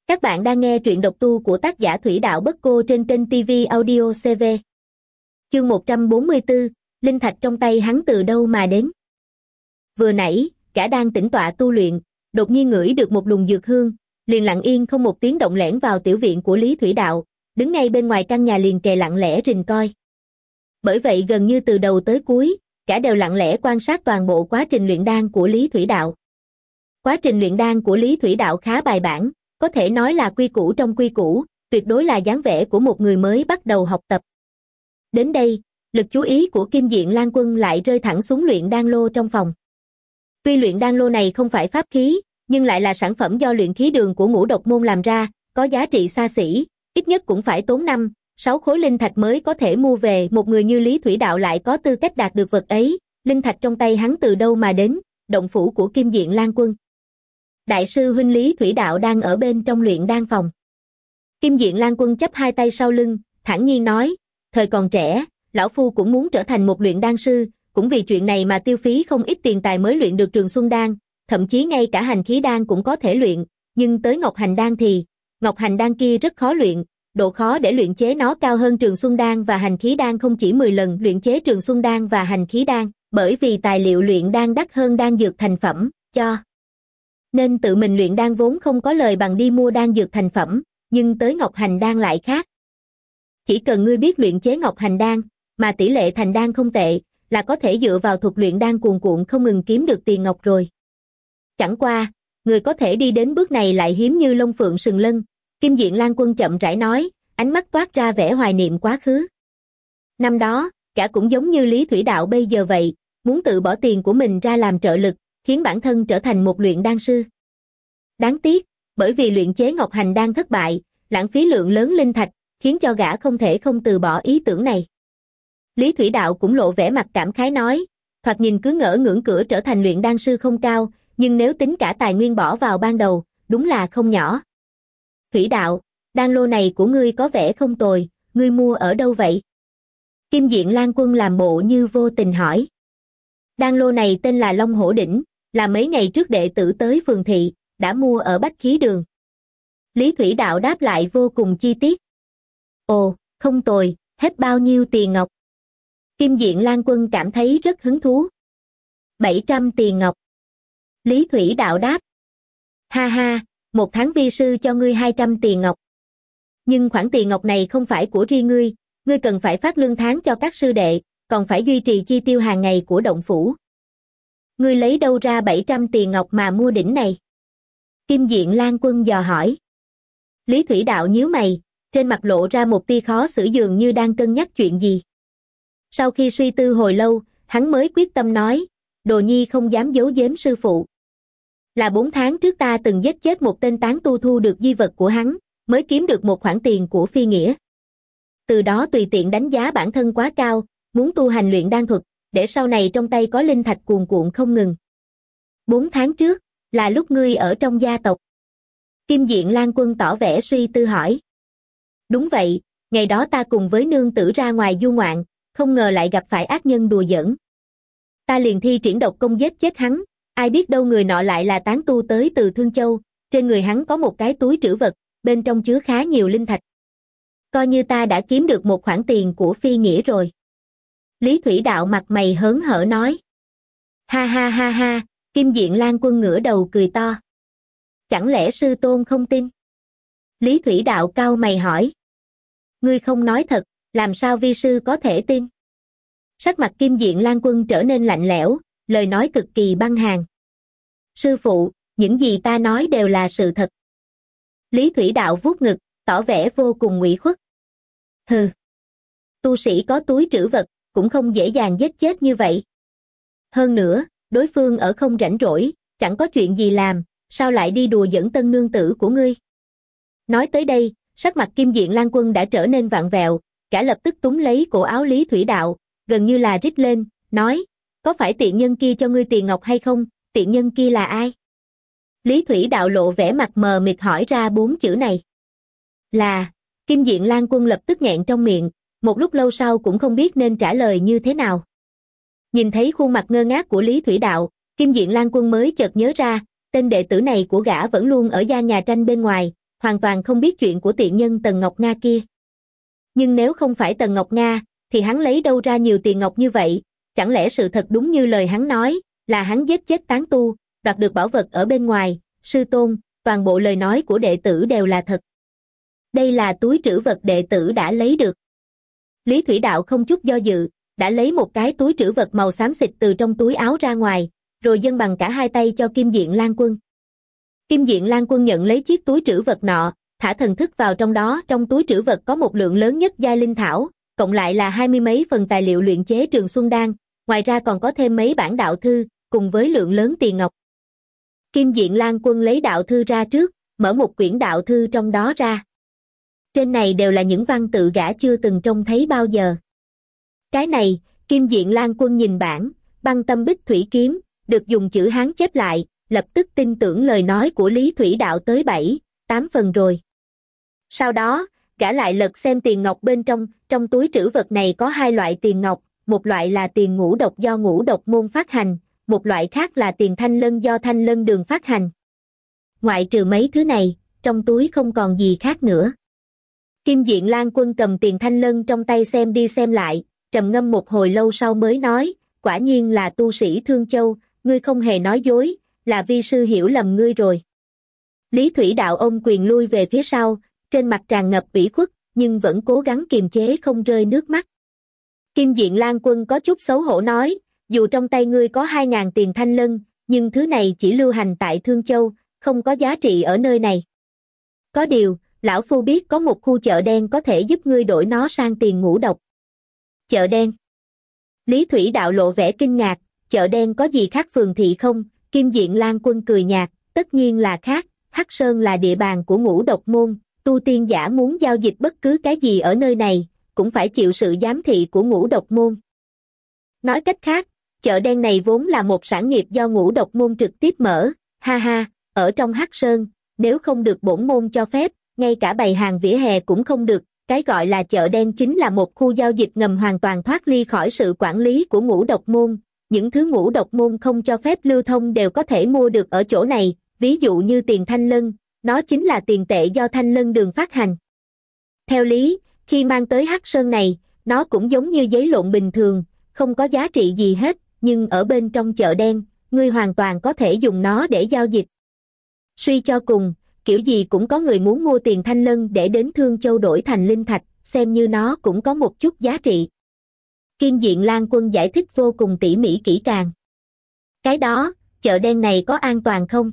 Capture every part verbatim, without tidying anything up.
Các bạn đang nghe truyện độc tu của tác giả Thủy Đạo Bất Cô trên kênh ti vi Audio xê vê. Chương một trăm bốn mươi tư, linh thạch trong tay hắn từ đâu mà đến? Vừa nãy, gã đang tĩnh tọa tu luyện, đột nhiên ngửi được một luồng dược hương, liền lặng yên không một tiếng động lẻn vào tiểu viện của Lý Thủy Đạo, đứng ngay bên ngoài căn nhà liền kề lặng lẽ rình coi. Bởi vậy gần như từ đầu tới cuối, gã đều lặng lẽ quan sát toàn bộ quá trình luyện đan của Lý Thủy Đạo. Quá trình luyện đan của Lý Thủy Đạo khá bài bản, có thể nói là quy củ trong quy củ, tuyệt đối là dáng vẻ của một người mới bắt đầu học tập. Đến đây, lực chú ý của Kim Diện Lan Quân lại rơi thẳng xuống luyện đan lô trong phòng. Tuy luyện đan lô này không phải pháp khí, nhưng lại là sản phẩm do luyện khí đường của Ngũ Độc Môn làm ra, có giá trị xa xỉ, ít nhất cũng phải tốn năm, sáu khối linh thạch mới có thể mua về. Một người như Lý Thủy Đạo lại có tư cách đạt được vật ấy, linh thạch trong tay hắn từ đâu mà đến? Động phủ của Kim Diện Lan Quân. Đại sư huynh Lý Thủy Đạo đang ở bên trong luyện đan phòng. Kim Diện Lan Quân chắp hai tay sau lưng, thản nhiên nói, thời còn trẻ, lão phu cũng muốn trở thành một luyện đan sư, cũng vì chuyện này mà tiêu phí không ít tiền tài mới luyện được Trường Xuân Đan, thậm chí ngay cả hành khí đan cũng có thể luyện, nhưng tới Ngọc Hành Đan thì, Ngọc Hành Đan kia rất khó luyện, độ khó để luyện chế nó cao hơn Trường Xuân Đan và hành khí đan không chỉ mười lần. Luyện chế Trường Xuân Đan và hành khí đan, bởi vì tài liệu luyện đan đắt hơn đan dược thành phẩm, cho nên tự mình luyện đan vốn không có lời bằng đi mua đan dược thành phẩm, nhưng tới Ngọc Hành Đan lại khác. Chỉ cần ngươi biết luyện chế Ngọc Hành Đan, mà tỷ lệ thành đan không tệ, là có thể dựa vào thuật luyện đan cuồn cuộn không ngừng kiếm được tiền ngọc rồi. Chẳng qua, người có thể đi đến bước này lại hiếm như lông phượng sừng lân. Kim Diện Lan Quân chậm rãi nói, ánh mắt toát ra vẻ hoài niệm quá khứ. Năm đó, cả cũng giống như Lý Thủy Đạo bây giờ vậy, muốn tự bỏ tiền của mình ra làm trợ lực, khiến bản thân trở thành một luyện đan sư. Đáng tiếc, bởi vì luyện chế Ngọc Hành Đan thất bại, lãng phí lượng lớn linh thạch, khiến cho gã không thể không từ bỏ ý tưởng này. Lý Thủy Đạo cũng lộ vẻ mặt cảm khái nói, thoạt nhìn cứ ngỡ ngưỡng cửa trở thành luyện đan sư không cao, nhưng nếu tính cả tài nguyên bỏ vào ban đầu, đúng là không nhỏ. Thủy Đạo, đan lô này của ngươi có vẻ không tồi, ngươi mua ở đâu vậy? Kim Diện Lan Quân làm bộ như vô tình hỏi. Đan lô này tên là Long Hổ Đỉnh, là mấy ngày trước đệ tử tới phường thị, đã mua ở Bách Khí Đường. Lý Thủy Đạo đáp lại vô cùng chi tiết. Ồ, không tồi, hết bao nhiêu tiền ngọc? Kim Diện Lan Quân cảm thấy rất hứng thú. bảy trăm tiền ngọc. Lý Thủy Đạo đáp. Ha ha, một tháng vi sư cho ngươi hai trăm tiền ngọc. Nhưng khoản tiền ngọc này không phải của riêng ngươi, ngươi cần phải phát lương tháng cho các sư đệ, còn phải duy trì chi tiêu hàng ngày của động phủ. Ngươi lấy đâu ra bảy trăm tiền ngọc mà mua đỉnh này? Kim Diện Lan Quân dò hỏi. Lý Thủy Đạo nhíu mày, trên mặt lộ ra một tia khó xử dường như đang cân nhắc chuyện gì. Sau khi suy tư hồi lâu, hắn mới quyết tâm nói, Đồ Nhi không dám giấu giếm sư phụ. Là bốn tháng trước ta từng giết chết một tên tán tu thu được di vật của hắn, mới kiếm được một khoản tiền của phi nghĩa. Từ đó tùy tiện đánh giá bản thân quá cao, muốn tu hành luyện đan thuật, để sau này trong tay có linh thạch cuồn cuộn không ngừng. Bốn tháng trước, là lúc ngươi ở trong gia tộc. Kim Diện Lan Quân tỏ vẻ suy tư hỏi. Đúng vậy, ngày đó ta cùng với nương tử ra ngoài du ngoạn, không ngờ lại gặp phải ác nhân đùa giỡn. Ta liền thi triển độc công giết chết hắn, ai biết đâu người nọ lại là tán tu tới từ Thương Châu, trên người hắn có một cái túi trữ vật, bên trong chứa khá nhiều linh thạch. Coi như ta đã kiếm được một khoản tiền của phi nghĩa rồi. Lý Thủy Đạo mặt mày hớn hở nói. Ha ha ha ha, Kim Diện Lan Quân ngửa đầu cười to. Chẳng lẽ sư tôn không tin? Lý Thủy Đạo cau mày hỏi. Ngươi không nói thật, làm sao vi sư có thể tin? Sắc mặt Kim Diện Lan Quân trở nên lạnh lẽo, lời nói cực kỳ băng hàn. Sư phụ, những gì ta nói đều là sự thật. Lý Thủy Đạo vuốt ngực, tỏ vẻ vô cùng ủy khuất. Hừ. Tu sĩ có túi trữ vật, cũng không dễ dàng giết chết như vậy. Hơn nữa, đối phương ở không rảnh rỗi, chẳng có chuyện gì làm, sao lại đi đùa giỡn tân nương tử của ngươi? Nói tới đây, sắc mặt Kim Diện Lan Quân đã trở nên vặn vẹo, cả lập tức túm lấy cổ áo Lý Thủy Đạo, gần như là rít lên, nói, có phải tiện nhân kia cho ngươi tiền ngọc hay không, tiện nhân kia là ai? Lý Thủy Đạo lộ vẻ mặt mờ mịt hỏi ra bốn chữ này. Là, Kim Diện Lan Quân lập tức nghẹn trong miệng, một lúc lâu sau cũng không biết nên trả lời như thế nào. Nhìn thấy khuôn mặt ngơ ngác của Lý Thủy Đạo, Kim Diện Lan Quân mới chợt nhớ ra, tên đệ tử này của gã vẫn luôn ở gian nhà tranh bên ngoài, hoàn toàn không biết chuyện của tiện nhân Tần Ngọc Nga kia. Nhưng nếu không phải Tần Ngọc Nga, thì hắn lấy đâu ra nhiều tiền ngọc như vậy, chẳng lẽ sự thật đúng như lời hắn nói, là hắn giết chết tán tu, đoạt được bảo vật ở bên ngoài, sư tôn, toàn bộ lời nói của đệ tử đều là thật. Đây là túi trữ vật đệ tử đã lấy được. Lý Thủy Đạo không chút do dự, đã lấy một cái túi trữ vật màu xám xịt từ trong túi áo ra ngoài, rồi dâng bằng cả hai tay cho Kim Diện Lan Quân. Kim Diện Lan Quân nhận lấy chiếc túi trữ vật nọ, thả thần thức vào trong đó, trong túi trữ vật có một lượng lớn nhất giai linh thảo, cộng lại là hai mươi mấy phần tài liệu luyện chế Trường Xuân Đan, ngoài ra còn có thêm mấy bản đạo thư, cùng với lượng lớn tiền ngọc. Kim Diện Lan Quân lấy đạo thư ra trước, mở một quyển đạo thư trong đó ra. Trên này đều là những văn tự gã chưa từng trông thấy bao giờ. Cái này, Kim Diện Lan Quân nhìn bản, Băng Tâm Bích Thủy Kiếm, được dùng chữ Hán chép lại, lập tức tin tưởng lời nói của Lý Thủy Đạo tới bảy, tám phần rồi. Sau đó, gã lại lật xem tiền ngọc bên trong, trong túi trữ vật này có hai loại tiền ngọc, một loại là tiền ngũ độc do ngũ độc môn phát hành, một loại khác là tiền thanh lân do thanh lân đường phát hành. Ngoại trừ mấy thứ này, trong túi không còn gì khác nữa. Kim Diện Lan Quân cầm tiền thanh lân trong tay xem đi xem lại, trầm ngâm một hồi lâu sau mới nói, quả nhiên là tu sĩ Thương Châu, ngươi không hề nói dối, là vi sư hiểu lầm ngươi rồi. Lý Thủy Đạo ôm quyền lui về phía sau, trên mặt tràn ngập ủy khuất, nhưng vẫn cố gắng kiềm chế không rơi nước mắt. Kim Diện Lan Quân có chút xấu hổ nói, dù trong tay ngươi có hai ngàn tiền thanh lân, nhưng thứ này chỉ lưu hành tại Thương Châu, không có giá trị ở nơi này. Có điều, lão phu biết có một khu chợ đen có thể giúp ngươi đổi nó sang tiền ngũ độc. Chợ đen? Lý Thủy Đạo lộ vẻ kinh ngạc, chợ đen có gì khác phường thị không? Kim Diện Lan Quân cười nhạt, tất nhiên là khác, Hắc Sơn là địa bàn của ngũ độc môn, tu tiên giả muốn giao dịch bất cứ cái gì ở nơi này, cũng phải chịu sự giám thị của ngũ độc môn. Nói cách khác, chợ đen này vốn là một sản nghiệp do ngũ độc môn trực tiếp mở, ha ha, ở trong Hắc Sơn, nếu không được bổn môn cho phép, ngay cả bày hàng vỉa hè cũng không được, cái gọi là chợ đen chính là một khu giao dịch ngầm hoàn toàn thoát ly khỏi sự quản lý của ngũ độc môn, những thứ ngũ độc môn không cho phép lưu thông đều có thể mua được ở chỗ này, ví dụ như tiền thanh lân, nó chính là tiền tệ do thanh lân đường phát hành. Theo lý, khi mang tới Hắc Sơn này, nó cũng giống như giấy lộn bình thường, không có giá trị gì hết, nhưng ở bên trong chợ đen, ngươi hoàn toàn có thể dùng nó để giao dịch. Suy cho cùng, kiểu gì cũng có người muốn mua tiền thanh lân để đến Thương Châu đổi thành linh thạch, xem như nó cũng có một chút giá trị. Kim Diện Lan Quân giải thích vô cùng tỉ mỉ kỹ càng. Cái đó, chợ đen này có an toàn không?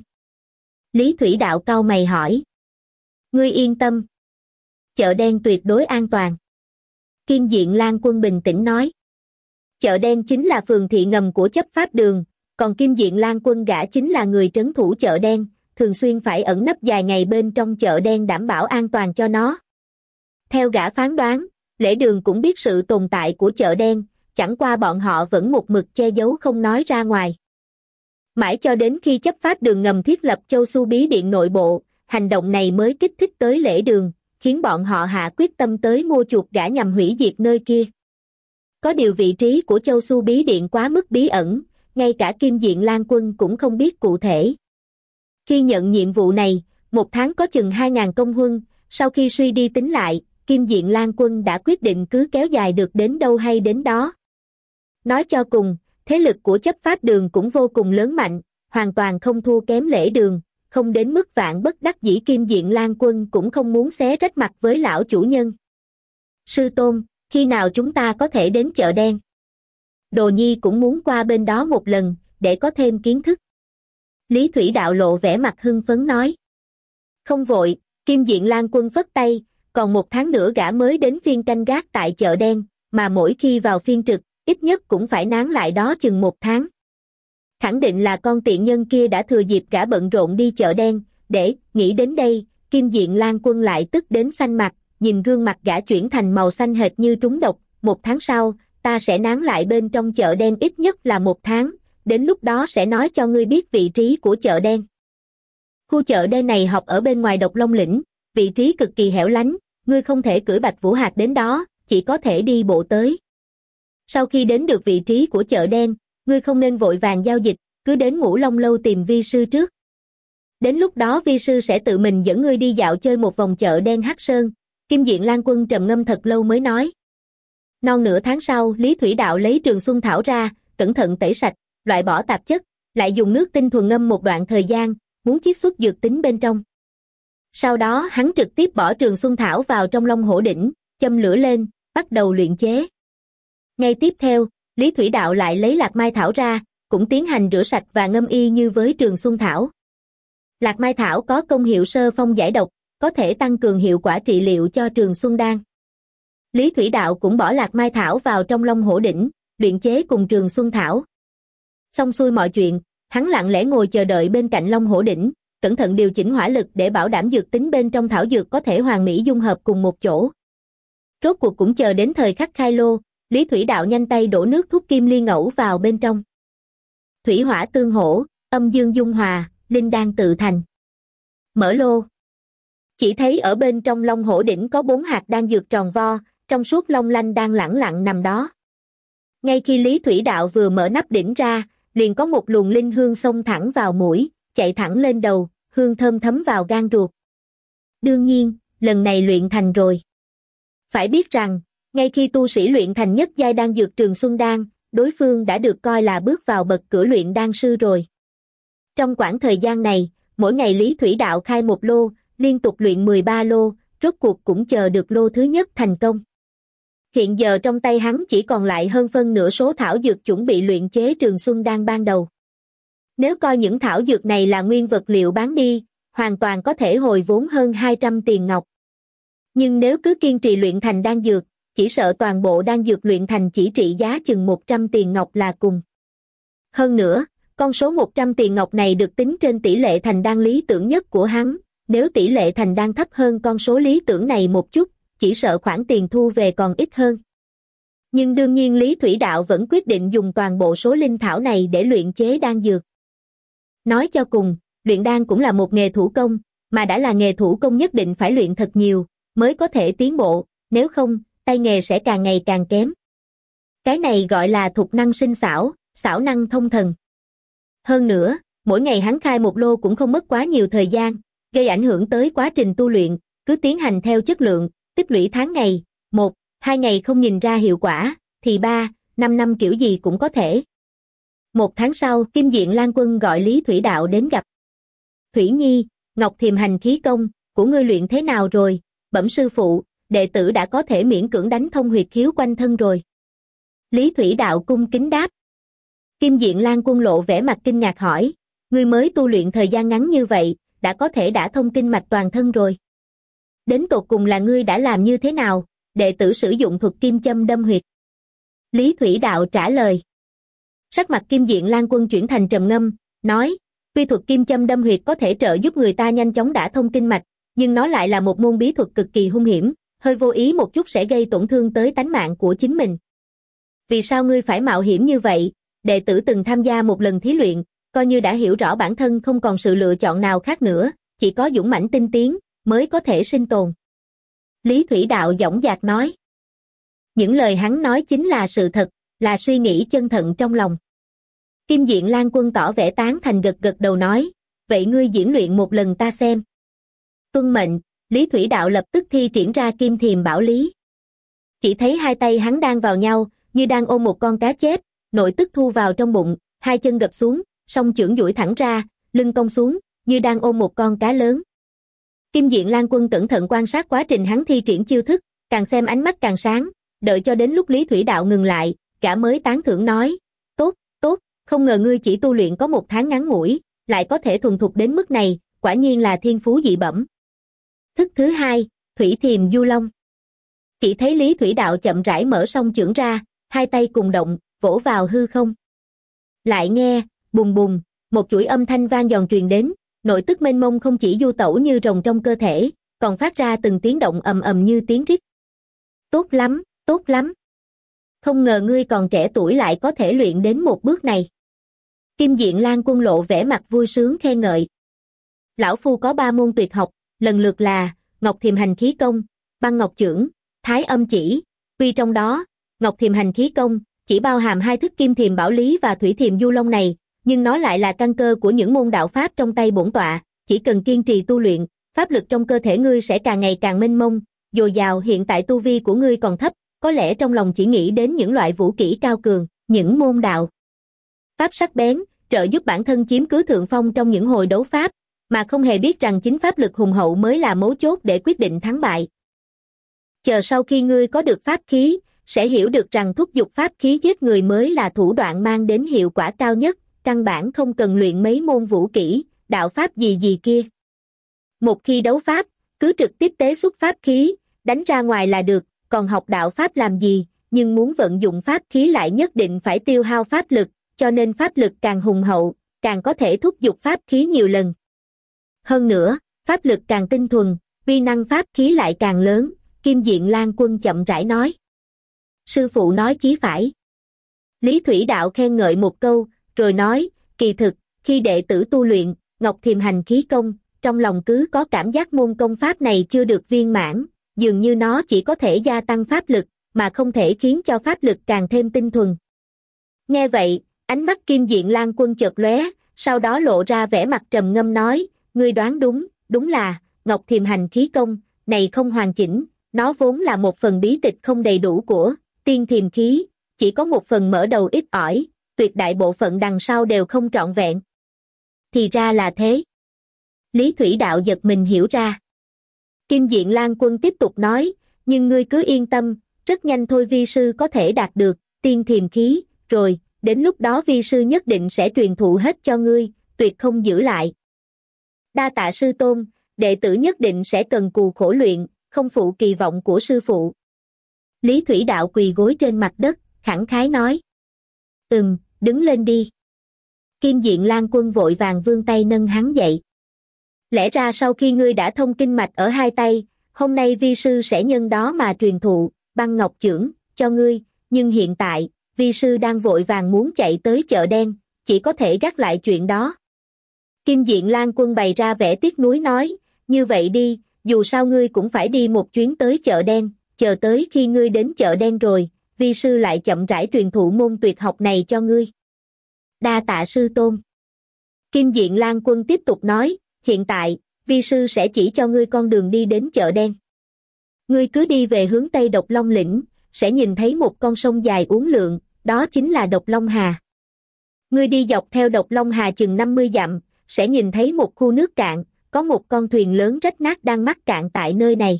Lý Thủy Đạo cau mày hỏi. Ngươi yên tâm. Chợ đen tuyệt đối an toàn. Kim Diện Lan Quân bình tĩnh nói. Chợ đen chính là phường thị ngầm của chấp pháp đường, còn Kim Diện Lan Quân gã chính là người trấn thủ chợ đen, thường xuyên phải ẩn nấp vài ngày bên trong chợ đen đảm bảo an toàn cho nó. Theo gã phán đoán, Lễ Đường cũng biết sự tồn tại của chợ đen, chẳng qua bọn họ vẫn một mực che giấu không nói ra ngoài. Mãi cho đến khi chấp pháp đường ngầm thiết lập Châu Su Bí Điện nội bộ, hành động này mới kích thích tới Lễ Đường, khiến bọn họ hạ quyết tâm tới mua chuộc gã nhằm hủy diệt nơi kia. Có điều vị trí của Châu Su Bí Điện quá mức bí ẩn, ngay cả Kim Diện Lan Quân cũng không biết cụ thể. Khi nhận nhiệm vụ này, một tháng có chừng hai ngàn công huân, sau khi suy đi tính lại, Kim Diện Lan Quân đã quyết định cứ kéo dài được đến đâu hay đến đó. Nói cho cùng, thế lực của chấp pháp đường cũng vô cùng lớn mạnh, hoàn toàn không thua kém Lễ Đường, không đến mức vạn bất đắc dĩ Kim Diện Lan Quân cũng không muốn xé rách mặt với lão chủ nhân. Sư tôn, khi nào chúng ta có thể đến chợ đen? Đồ Nhi cũng muốn qua bên đó một lần, để có thêm kiến thức. Lý Thủy Đạo lộ vẻ mặt hưng phấn nói. Không vội, Kim Diện Lan Quân phất tay, còn một tháng nữa gã mới đến phiên canh gác tại chợ đen, mà mỗi khi vào phiên trực, ít nhất cũng phải nán lại đó chừng một tháng. Khẳng định là con tiện nhân kia đã thừa dịp gã bận rộn đi chợ đen, để, nghĩ đến đây, Kim Diện Lan Quân lại tức đến xanh mặt, nhìn gương mặt gã chuyển thành màu xanh hệt như trúng độc, một tháng sau, ta sẽ nán lại bên trong chợ đen ít nhất là một tháng, đến lúc đó sẽ nói cho ngươi biết vị trí của chợ đen. Khu chợ đen này học ở bên ngoài Độc Long Lĩnh, vị trí cực kỳ hẻo lánh, ngươi không thể cưỡi Bạch Vũ Hạc đến đó, chỉ có thể đi bộ tới. Sau khi đến được vị trí của chợ đen, ngươi không nên vội vàng giao dịch, cứ đến Ngũ Long Lâu tìm vi sư trước. Đến lúc đó vi sư sẽ tự mình dẫn ngươi đi dạo chơi một vòng chợ đen Hắc Sơn, Kim Diện Lan Quân trầm ngâm thật lâu mới nói. Non nửa tháng sau, Lý Thủy Đạo lấy Trường Xuân Thảo ra, cẩn thận tẩy sạch, loại bỏ tạp chất, lại dùng nước tinh thuần ngâm một đoạn thời gian, muốn chiết xuất dược tính bên trong. Sau đó hắn trực tiếp bỏ Trường Xuân Thảo vào trong Long Hổ Đỉnh, châm lửa lên, bắt đầu luyện chế. Ngay tiếp theo, Lý Thủy Đạo lại lấy Lạc Mai Thảo ra, cũng tiến hành rửa sạch và ngâm y như với Trường Xuân Thảo. Lạc Mai Thảo có công hiệu sơ phong giải độc, có thể tăng cường hiệu quả trị liệu cho Trường Xuân Đan. Lý Thủy Đạo cũng bỏ Lạc Mai Thảo vào trong Long Hổ Đỉnh, luyện chế cùng Trường Xuân Thảo. Xong xuôi mọi chuyện, hắn lặng lẽ ngồi chờ đợi bên cạnh Long Hổ Đỉnh, cẩn thận điều chỉnh hỏa lực để bảo đảm dược tính bên trong thảo dược có thể hoàn mỹ dung hợp cùng một chỗ. Rốt cuộc cũng chờ đến thời khắc khai lô, Lý Thủy Đạo nhanh tay đổ nước thuốc kim liên ngẫu vào bên trong. Thủy hỏa tương hỗ, âm dương dung hòa, linh đan tự thành. Mở lô. Chỉ thấy ở bên trong Long Hổ Đỉnh có bốn hạt đan dược tròn vo, trong suốt long lanh đang lẳng lặng nằm đó. Ngay khi Lý Thủy Đạo vừa mở nắp đỉnh ra, liền có một luồng linh hương xông thẳng vào mũi, chạy thẳng lên đầu, hương thơm thấm vào gan ruột. Đương nhiên, lần này luyện thành rồi. Phải biết rằng, ngay khi tu sĩ luyện thành nhất giai đan dược Trường Xuân Đan, đối phương đã được coi là bước vào bậc cửa luyện đan sư rồi. Trong quãng thời gian này, mỗi ngày Lý Thủy Đạo khai một lô, liên tục luyện mười ba lô, rốt cuộc cũng chờ được lô thứ nhất thành công. Hiện giờ trong tay hắn chỉ còn lại hơn phân nửa số thảo dược chuẩn bị luyện chế Trường Xuân Đan ban đầu. Nếu coi những thảo dược này là nguyên vật liệu bán đi, hoàn toàn có thể hồi vốn hơn hai trăm tiền ngọc. Nhưng nếu cứ kiên trì luyện thành đan dược, chỉ sợ toàn bộ đan dược luyện thành chỉ trị giá chừng một trăm tiền ngọc là cùng. Hơn nữa, con số một trăm tiền ngọc này được tính trên tỷ lệ thành đan lý tưởng nhất của hắn, nếu tỷ lệ thành đan thấp hơn con số lý tưởng này một chút, chỉ sợ khoản tiền thu về còn ít hơn. Nhưng đương nhiên Lý Thủy Đạo vẫn quyết định dùng toàn bộ số linh thảo này để luyện chế đan dược. Nói cho cùng, luyện đan cũng là một nghề thủ công, mà đã là nghề thủ công nhất định phải luyện thật nhiều, mới có thể tiến bộ, nếu không, tay nghề sẽ càng ngày càng kém. Cái này gọi là thục năng sinh xảo, xảo năng thông thần. Hơn nữa, mỗi ngày hắn khai một lô cũng không mất quá nhiều thời gian, gây ảnh hưởng tới quá trình tu luyện, cứ tiến hành theo chất lượng, tích lũy tháng ngày, một, hai ngày không nhìn ra hiệu quả, thì ba, năm năm kiểu gì cũng có thể. Một tháng sau, Kim Diện Lan Quân gọi Lý Thủy Đạo đến gặp. Thủy Nhi, Ngọc Thiềm hành khí công, của ngươi luyện thế nào rồi? Bẩm sư phụ, đệ tử đã có thể miễn cưỡng đánh thông huyệt khiếu quanh thân rồi. Lý Thủy Đạo cung kính đáp. Kim Diện Lan Quân lộ vẻ mặt kinh ngạc hỏi, ngươi mới tu luyện thời gian ngắn như vậy, đã có thể đả thông kinh mạch toàn thân rồi. Đến tột cùng là ngươi đã làm như thế nào, đệ tử sử dụng thuật kim châm đâm huyệt. Lý Thủy Đạo trả lời. Sắc mặt Kim Diện Lan Quân chuyển thành trầm ngâm, nói, tuy thuật kim châm đâm huyệt có thể trợ giúp người ta nhanh chóng đả thông kinh mạch, nhưng nó lại là một môn bí thuật cực kỳ hung hiểm, hơi vô ý một chút sẽ gây tổn thương tới tánh mạng của chính mình. Vì sao ngươi phải mạo hiểm như vậy? Đệ tử từng tham gia một lần thí luyện, coi như đã hiểu rõ bản thân không còn sự lựa chọn nào khác nữa, chỉ có dũng mãnh tinh tiến mới có thể sinh tồn. Lý Thủy Đạo dõng dạc nói. Những lời hắn nói chính là sự thật, là suy nghĩ chân thận trong lòng. Kim Diện Lan Quân tỏ vẻ tán thành gật gật đầu nói, vậy ngươi diễn luyện một lần ta xem. Tuân mệnh, Lý Thủy Đạo lập tức thi triển ra Kim Thiềm Bảo Lý. Chỉ thấy hai tay hắn đang vào nhau, như đang ôm một con cá chép, nội tức thu vào trong bụng, hai chân gập xuống, song chưởng duỗi thẳng ra, lưng cong xuống, như đang ôm một con cá lớn. Kim Diện Lan Quân cẩn thận quan sát quá trình hắn thi triển chiêu thức, càng xem ánh mắt càng sáng, đợi cho đến lúc Lý Thủy Đạo ngừng lại, cả mới tán thưởng nói, tốt, tốt, không ngờ ngươi chỉ tu luyện có một tháng ngắn ngủi, lại có thể thuần thục đến mức này, quả nhiên là thiên phú dị bẩm. Thức thứ hai, Thủy Thiềm Du Long. Chỉ thấy Lý Thủy Đạo chậm rãi mở song chưởng ra, hai tay cùng động, vỗ vào hư không. Lại nghe, bùng bùng, một chuỗi âm thanh vang giòn truyền đến, nội tức mênh mông không chỉ du tẩu như rồng trong cơ thể, còn phát ra từng tiếng động ầm ầm như tiếng rít. Tốt lắm, tốt lắm. Không ngờ ngươi còn trẻ tuổi lại có thể luyện đến một bước này. Kim Diện Lan Quân lộ vẻ mặt vui sướng khen ngợi. Lão phu có ba môn tuyệt học, lần lượt là Ngọc Thiềm hành khí công, Băng Ngọc chưởng, Thái Âm chỉ. Tuy trong đó, Ngọc Thiềm hành khí công chỉ bao hàm hai thức Kim Thiềm Bảo Lý và Thủy Thiềm Du Long này, nhưng nó lại là căn cơ của những môn đạo pháp trong tay bổn tọa, chỉ cần kiên trì tu luyện, pháp lực trong cơ thể ngươi sẽ càng ngày càng mênh mông, dồi dào. Hiện tại tu vi của ngươi còn thấp, có lẽ trong lòng chỉ nghĩ đến những loại vũ kỹ cao cường, những môn đạo pháp sắc bén, trợ giúp bản thân chiếm cứ thượng phong trong những hồi đấu pháp, mà không hề biết rằng chính pháp lực hùng hậu mới là mấu chốt để quyết định thắng bại. Chờ sau khi ngươi có được pháp khí, sẽ hiểu được rằng thúc giục pháp khí giết người mới là thủ đoạn mang đến hiệu quả cao nhất, căn bản không cần luyện mấy môn vũ kỹ, đạo pháp gì gì kia. Một khi đấu pháp, cứ trực tiếp tế xuất pháp khí, đánh ra ngoài là được, còn học đạo pháp làm gì, nhưng muốn vận dụng pháp khí lại nhất định phải tiêu hao pháp lực, cho nên pháp lực càng hùng hậu, càng có thể thúc giục pháp khí nhiều lần. Hơn nữa, pháp lực càng tinh thuần, uy năng pháp khí lại càng lớn, Kim Diện Lan Quân chậm rãi nói. Sư phụ nói chí phải. Lý Thủy Đạo khen ngợi một câu, rồi nói, kỳ thực, khi đệ tử tu luyện, Ngọc Thiềm hành khí công, trong lòng cứ có cảm giác môn công pháp này chưa được viên mãn, dường như nó chỉ có thể gia tăng pháp lực, mà không thể khiến cho pháp lực càng thêm tinh thuần. Nghe vậy, ánh mắt Kim Diện Lan Quân chợt lóe, sau đó lộ ra vẻ mặt trầm ngâm nói, ngươi đoán đúng, đúng là, Ngọc Thiềm hành khí công, này không hoàn chỉnh, nó vốn là một phần bí tịch không đầy đủ của Tiên Thiềm khí, chỉ có một phần mở đầu ít ỏi, tuyệt đại bộ phận đằng sau đều không trọn vẹn. Thì ra là thế. Lý Thủy Đạo giật mình hiểu ra. Kim Diện Lan Quân tiếp tục nói, nhưng ngươi cứ yên tâm, rất nhanh thôi vi sư có thể đạt được Tiên Thiềm khí, rồi, đến lúc đó vi sư nhất định sẽ truyền thụ hết cho ngươi, tuyệt không giữ lại. Đa tạ sư tôn, đệ tử nhất định sẽ cần cù khổ luyện, không phụ kỳ vọng của sư phụ. Lý Thủy Đạo quỳ gối trên mặt đất, khẳng khái nói. Ừm, đứng lên đi. Kim Diện Lan Quân vội vàng vươn tay nâng hắn dậy. Lẽ ra sau khi ngươi đã thông kinh mạch ở hai tay, hôm nay vi sư sẽ nhân đó mà truyền thụ băng ngọc chưởng cho ngươi, nhưng hiện tại, vi sư đang vội vàng muốn chạy tới chợ đen, chỉ có thể gác lại chuyện đó. Kim Diện Lan Quân bày ra vẻ tiếc nuối nói, như vậy đi, dù sao ngươi cũng phải đi một chuyến tới chợ đen, chờ tới khi ngươi đến chợ đen rồi, vi sư lại chậm rãi truyền thụ môn tuyệt học này cho ngươi. Đa tạ sư tôn. Kim Diện Lan Quân tiếp tục nói, hiện tại, vi sư sẽ chỉ cho ngươi con đường đi đến chợ đen. Ngươi cứ đi về hướng tây Độc Long Lĩnh, sẽ nhìn thấy một con sông dài uốn lượn, đó chính là Độc Long Hà. Ngươi đi dọc theo Độc Long Hà chừng năm mươi dặm, sẽ nhìn thấy một khu nước cạn, có một con thuyền lớn rách nát đang mắc cạn tại nơi này.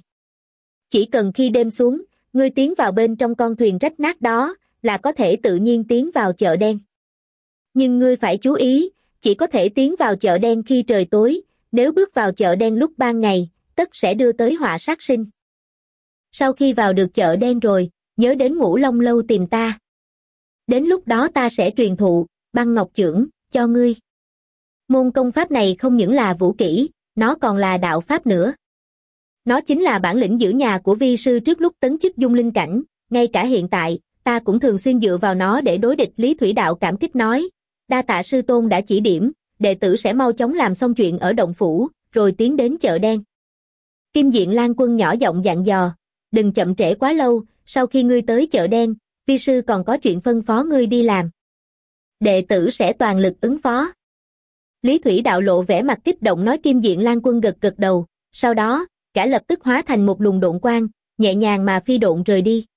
Chỉ cần khi đêm xuống, ngươi tiến vào bên trong con thuyền rách nát đó, là có thể tự nhiên tiến vào chợ đen. Nhưng ngươi phải chú ý, chỉ có thể tiến vào chợ đen khi trời tối, nếu bước vào chợ đen lúc ban ngày, tất sẽ đưa tới họa sát sinh. Sau khi vào được chợ đen rồi, nhớ đến Ngũ Long Lâu tìm ta. Đến lúc đó ta sẽ truyền thụ băng ngọc chưởng cho ngươi. Môn công pháp này không những là vũ kỹ, nó còn là đạo pháp nữa. Nó chính là bản lĩnh giữ nhà của vi sư trước lúc tấn chức dung linh cảnh, ngay cả hiện tại, ta cũng thường xuyên dựa vào nó để đối địch. Lý Thủy Đạo cảm kích nói, đa tạ sư tôn đã chỉ điểm, đệ tử sẽ mau chóng làm xong chuyện ở động phủ, rồi tiến đến chợ đen. Kim Diện Lan Quân nhỏ giọng dặn dò, đừng chậm trễ quá lâu, sau khi ngươi tới chợ đen, vi sư còn có chuyện phân phó ngươi đi làm. Đệ tử sẽ toàn lực ứng phó. Lý Thủy Đạo lộ vẻ mặt kích động nói. Kim Diện Lan Quân gật gật đầu, sau đó, cả lập tức hóa thành một luồng độn quang, nhẹ nhàng mà phi độn rời đi.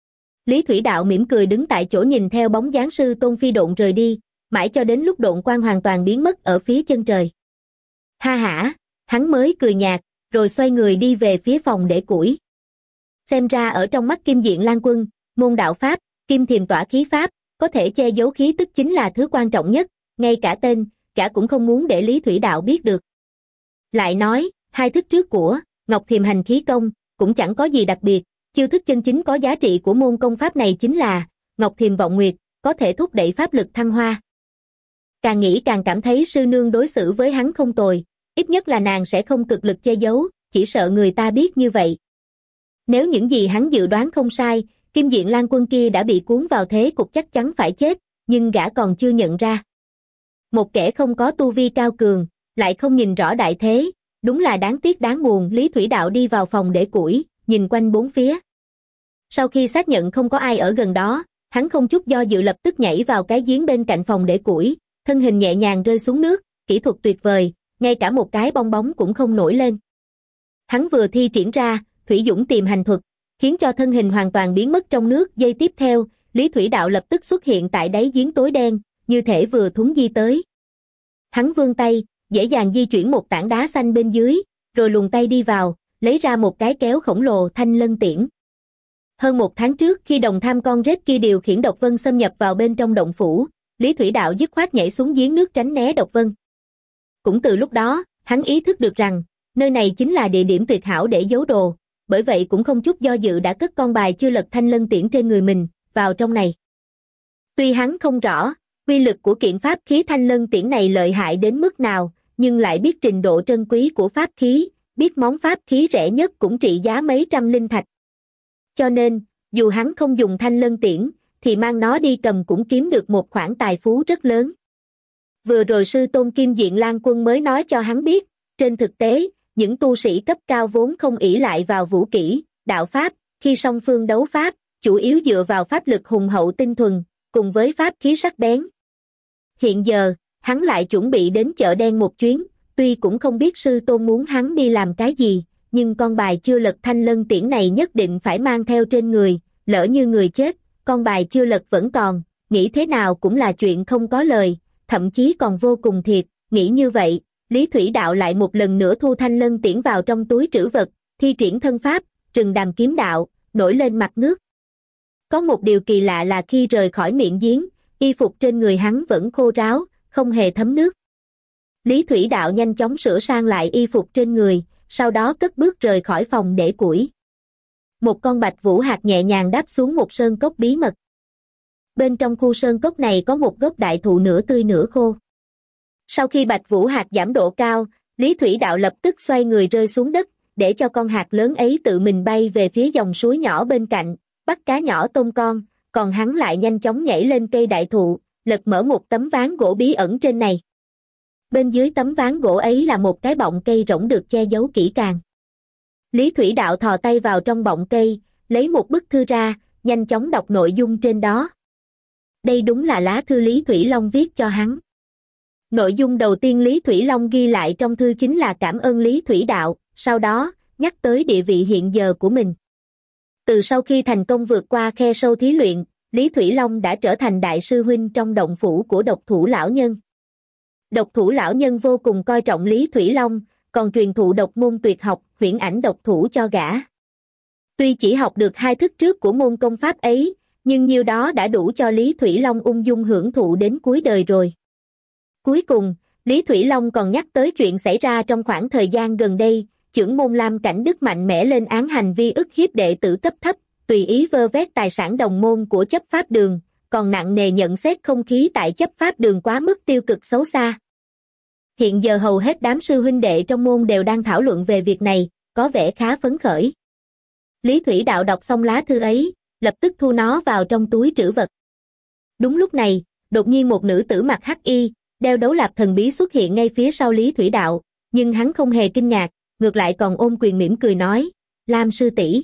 Lý Thủy Đạo mỉm cười đứng tại chỗ nhìn theo bóng dáng sư tôn phi độn rời đi, mãi cho đến lúc độn quang hoàn toàn biến mất ở phía chân trời. Ha hả, hắn mới cười nhạt, rồi xoay người đi về phía phòng để củi. Xem ra ở trong mắt Kim Diện Lan Quân, môn đạo pháp, Kim Thiềm tỏa khí pháp, có thể che giấu khí tức chính là thứ quan trọng nhất, ngay cả tên, cả cũng không muốn để Lý Thủy Đạo biết được. Lại nói, hai thức trước của Ngọc Thiềm hành khí công, cũng chẳng có gì đặc biệt, chiêu thức chân chính có giá trị của môn công pháp này chính là Ngọc Thiềm vọng nguyệt, có thể thúc đẩy pháp lực thăng hoa. Càng nghĩ càng cảm thấy sư nương đối xử với hắn không tồi, ít nhất là nàng sẽ không cực lực che giấu, chỉ sợ người ta biết như vậy. Nếu những gì hắn dự đoán không sai, Kim Diện Lan Quân kia đã bị cuốn vào thế cục chắc chắn phải chết, nhưng gã còn chưa nhận ra. Một kẻ không có tu vi cao cường, lại không nhìn rõ đại thế, đúng là đáng tiếc đáng buồn. Lý Thủy Đạo đi vào phòng để củi, nhìn quanh bốn phía. Sau khi xác nhận không có ai ở gần đó, hắn không chút do dự lập tức nhảy vào cái giếng bên cạnh phòng để củi, thân hình nhẹ nhàng rơi xuống nước, kỹ thuật tuyệt vời, ngay cả một cái bong bóng cũng không nổi lên. Hắn vừa thi triển ra Thủy Dũng tìm hành thuật, khiến cho thân hình hoàn toàn biến mất trong nước. Giây tiếp theo, Lý Thủy Đạo lập tức xuất hiện tại đáy giếng tối đen, như thể vừa thuấn di tới. Hắn vươn tay, dễ dàng di chuyển một tảng đá xanh bên dưới, rồi luồn tay đi vào, lấy ra một cái kéo khổng lồ Thanh Lân Tiễn. Hơn một tháng trước khi đồng tham con rết kia điều khiển độc vân xâm nhập vào bên trong động phủ, Lý Thủy Đạo dứt khoát nhảy xuống giếng nước tránh né độc vân. Cũng từ lúc đó, hắn ý thức được rằng, nơi này chính là địa điểm tuyệt hảo để giấu đồ, bởi vậy cũng không chút do dự đã cất con bài chưa lật Thanh Lân Tiễn trên người mình, vào trong này. Tuy hắn không rõ, uy lực của kiện pháp khí Thanh Lân Tiễn này lợi hại đến mức nào, nhưng lại biết trình độ trân quý của pháp khí, biết món pháp khí rẻ nhất cũng trị giá mấy trăm linh thạch. Cho nên, dù hắn không dùng Thanh Lân Tiễn, thì mang nó đi cầm cũng kiếm được một khoản tài phú rất lớn. Vừa rồi sư tôn Kim Diện Lan Quân mới nói cho hắn biết, trên thực tế, những tu sĩ cấp cao vốn không ỷ lại vào vũ kỹ, đạo pháp, khi song phương đấu pháp, chủ yếu dựa vào pháp lực hùng hậu tinh thuần, cùng với pháp khí sắc bén. Hiện giờ, hắn lại chuẩn bị đến chợ đen một chuyến, tuy cũng không biết sư tôn muốn hắn đi làm cái gì, nhưng con bài chưa lật Thanh Lân Tiễn này nhất định phải mang theo trên người, lỡ như người chết, con bài chưa lật vẫn còn, nghĩ thế nào cũng là chuyện không có lời, thậm chí còn vô cùng thiệt. Nghĩ như vậy, Lý Thủy Đạo lại một lần nữa thu Thanh Lân Tiễn vào trong túi trữ vật, thi triển thân pháp, Trừng Đàm Kiếm Đạo, nổi lên mặt nước. Có một điều kỳ lạ là khi rời khỏi miệng giếng, y phục trên người hắn vẫn khô ráo, không hề thấm nước. Lý Thủy Đạo nhanh chóng sửa sang lại y phục trên người, sau đó cất bước rời khỏi phòng để củi. Một con bạch vũ hạc nhẹ nhàng đáp xuống một sơn cốc bí mật. Bên trong khu sơn cốc này có một gốc đại thụ nửa tươi nửa khô. Sau khi bạch vũ hạc giảm độ cao, Lý Thủy Đạo lập tức xoay người rơi xuống đất, để cho con hạc lớn ấy tự mình bay về phía dòng suối nhỏ bên cạnh, bắt cá nhỏ tôm con, còn hắn lại nhanh chóng nhảy lên cây đại thụ, lật mở một tấm ván gỗ bí ẩn trên này. Bên dưới tấm ván gỗ ấy là một cái bọng cây rỗng được che giấu kỹ càng. Lý Thủy Đạo thò tay vào trong bọng cây, lấy một bức thư ra, nhanh chóng đọc nội dung trên đó. Đây đúng là lá thư Lý Thủy Long viết cho hắn. Nội dung đầu tiên Lý Thủy Long ghi lại trong thư chính là cảm ơn Lý Thủy Đạo, sau đó, nhắc tới địa vị hiện giờ của mình. Từ sau khi thành công vượt qua khe sâu thí luyện, Lý Thủy Long đã trở thành đại sư huynh trong động phủ của độc thủ lão nhân. Độc thủ lão nhân vô cùng coi trọng Lý Thủy Long, còn truyền thụ độc môn tuyệt học, huyễn ảnh độc thủ cho gã. Tuy chỉ học được hai thức trước của môn công pháp ấy, nhưng nhiêu đó đã đủ cho Lý Thủy Long ung dung hưởng thụ đến cuối đời rồi. Cuối cùng, Lý Thủy Long còn nhắc tới chuyện xảy ra trong khoảng thời gian gần đây, chưởng môn Lam Cảnh Đức mạnh mẽ lên án hành vi ức hiếp đệ tử cấp thấp, tùy ý vơ vét tài sản đồng môn của chấp pháp đường, còn nặng nề nhận xét không khí tại chấp pháp đường quá mức tiêu cực xấu xa. Hiện giờ hầu hết đám sư huynh đệ trong môn đều đang thảo luận về việc này, có vẻ khá phấn khởi. Lý Thủy Đạo đọc xong lá thư ấy, lập tức thu nó vào trong túi trữ vật. Đúng lúc này, đột nhiên một nữ tử mặc hắc y, đeo đấu lạp thần bí xuất hiện ngay phía sau Lý Thủy Đạo, nhưng hắn không hề kinh ngạc, ngược lại còn ôm quyền mỉm cười nói, Lam sư tỷ.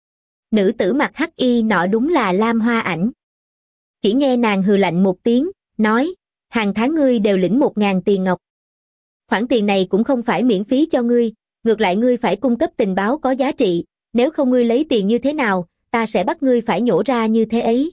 Nữ tử mặc hắc y nọ đúng là Lam Hoa Ảnh. Chỉ nghe nàng hừ lạnh một tiếng, nói, hàng tháng ngươi đều lĩnh một ngàn tiền ngọc. Khoản tiền này cũng không phải miễn phí cho ngươi, ngược lại ngươi phải cung cấp tình báo có giá trị, nếu không ngươi lấy tiền như thế nào, ta sẽ bắt ngươi phải nhổ ra như thế ấy.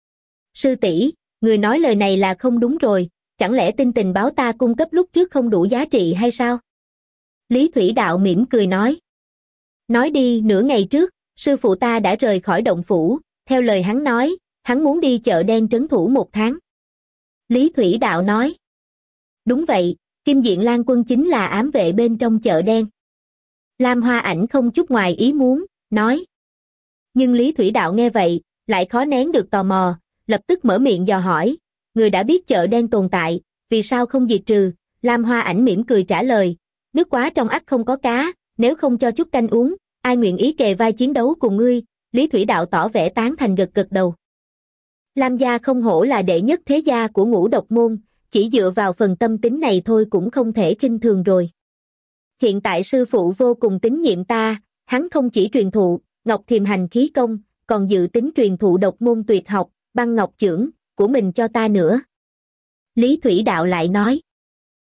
Sư tỷ, ngươi nói lời này là không đúng rồi, chẳng lẽ tin tình báo ta cung cấp lúc trước không đủ giá trị hay sao? Lý Thủy Đạo mỉm cười nói. Nói đi, nửa ngày trước, sư phụ ta đã rời khỏi động phủ, theo lời hắn nói, hắn muốn đi chợ đen trấn thủ một tháng. Lý Thủy Đạo nói. Đúng vậy, Kim Diện Lan Quân chính là ám vệ bên trong chợ đen. Lam Hoa Ảnh không chút ngoài ý muốn, nói. Nhưng Lý Thủy Đạo nghe vậy, lại khó nén được tò mò, lập tức mở miệng dò hỏi, người đã biết chợ đen tồn tại, vì sao không diệt trừ? Lam Hoa Ảnh mỉm cười trả lời, nước quá trong ắt không có cá, nếu không cho chút canh uống, ai nguyện ý kề vai chiến đấu cùng ngươi? Lý Thủy Đạo tỏ vẻ tán thành gật gật đầu. Lam gia không hổ là đệ nhất thế gia của ngũ độc môn, chỉ dựa vào phần tâm tính này thôi cũng không thể khinh thường rồi. Hiện tại sư phụ vô cùng tín nhiệm ta, hắn không chỉ truyền thụ Ngọc Thiềm Hành khí công, còn dự tính truyền thụ độc môn tuyệt học, Băng Ngọc Chưởng của mình cho ta nữa. Lý Thủy Đạo lại nói.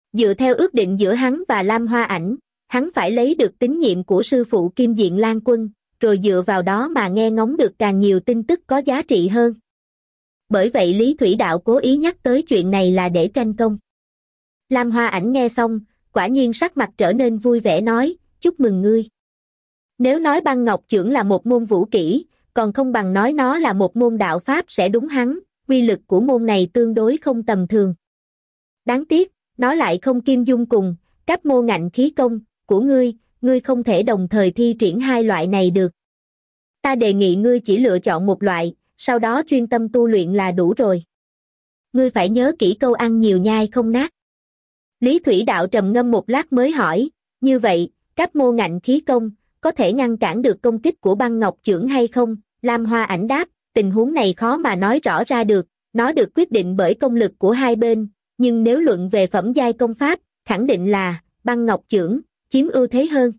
Dựa theo ước định giữa hắn và Lam Hoa Ảnh, hắn phải lấy được tín nhiệm của sư phụ Kim Diện Lan Quân, rồi dựa vào đó mà nghe ngóng được càng nhiều tin tức có giá trị hơn. Bởi vậy Lý Thủy Đạo cố ý nhắc tới chuyện này là để tranh công. Lam Hoa Ảnh nghe xong, quả nhiên sắc mặt trở nên vui vẻ nói, chúc mừng ngươi. Nếu nói băng ngọc chưởng là một môn vũ kỹ, còn không bằng nói nó là một môn đạo pháp sẽ đúng hắn, uy lực của môn này tương đối không tầm thường. Đáng tiếc, nó lại không kim dung cùng, các mô ngạnh khí công của ngươi, ngươi không thể đồng thời thi triển hai loại này được. Ta đề nghị ngươi chỉ lựa chọn một loại, sau đó chuyên tâm tu luyện là đủ rồi. Ngươi phải nhớ kỹ câu ăn nhiều nhai không nát. Lý Thủy Đạo trầm ngâm một lát mới hỏi, như vậy, các mô ngạnh khí công, có thể ngăn cản được công kích của băng ngọc chưởng hay không? Lam Hoa Ảnh đáp, tình huống này khó mà nói rõ ra được, nó được quyết định bởi công lực của hai bên, nhưng nếu luận về phẩm giai công pháp, khẳng định là, băng ngọc chưởng, chiếm ưu thế hơn.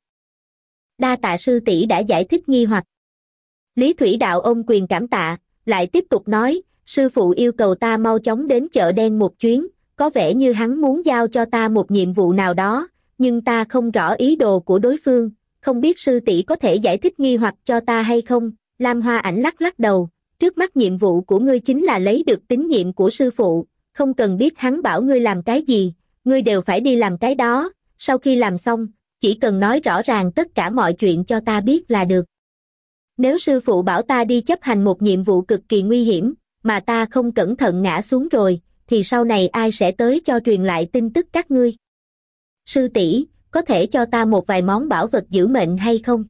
Đa tạ sư tỷ đã giải thích nghi hoặc. Lý Thủy Đạo ôm quyền cảm tạ, lại tiếp tục nói, sư phụ yêu cầu ta mau chóng đến chợ đen một chuyến, có vẻ như hắn muốn giao cho ta một nhiệm vụ nào đó, nhưng ta không rõ ý đồ của đối phương, không biết sư tỷ có thể giải thích nghi hoặc cho ta hay không? Lam Hoa Ảnh lắc lắc đầu, trước mắt nhiệm vụ của ngươi chính là lấy được tín nhiệm của sư phụ, không cần biết hắn bảo ngươi làm cái gì, ngươi đều phải đi làm cái đó, sau khi làm xong, chỉ cần nói rõ ràng tất cả mọi chuyện cho ta biết là được. Nếu sư phụ bảo ta đi chấp hành một nhiệm vụ cực kỳ nguy hiểm, mà ta không cẩn thận ngã xuống rồi, thì sau này ai sẽ tới cho truyền lại tin tức các ngươi? Sư tỷ, có thể cho ta một vài món bảo vật giữ mệnh hay không?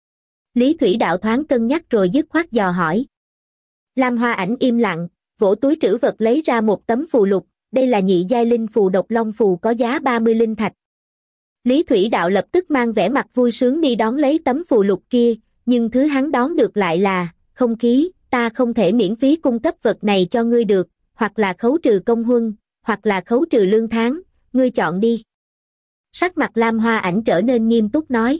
Lý Thủy Đạo thoáng cân nhắc rồi dứt khoát dò hỏi. Lam Hoa Ảnh im lặng, vỗ túi trữ vật lấy ra một tấm phù lục, đây là nhị giai linh phù độc long phù có giá ba mươi linh thạch. Lý Thủy Đạo lập tức mang vẻ mặt vui sướng đi đón lấy tấm phù lục kia, nhưng thứ hắn đón được lại là, không khí, ta không thể miễn phí cung cấp vật này cho ngươi được, hoặc là khấu trừ công huân, hoặc là khấu trừ lương tháng, ngươi chọn đi. Sắc mặt Lam Hoa Ảnh trở nên nghiêm túc nói.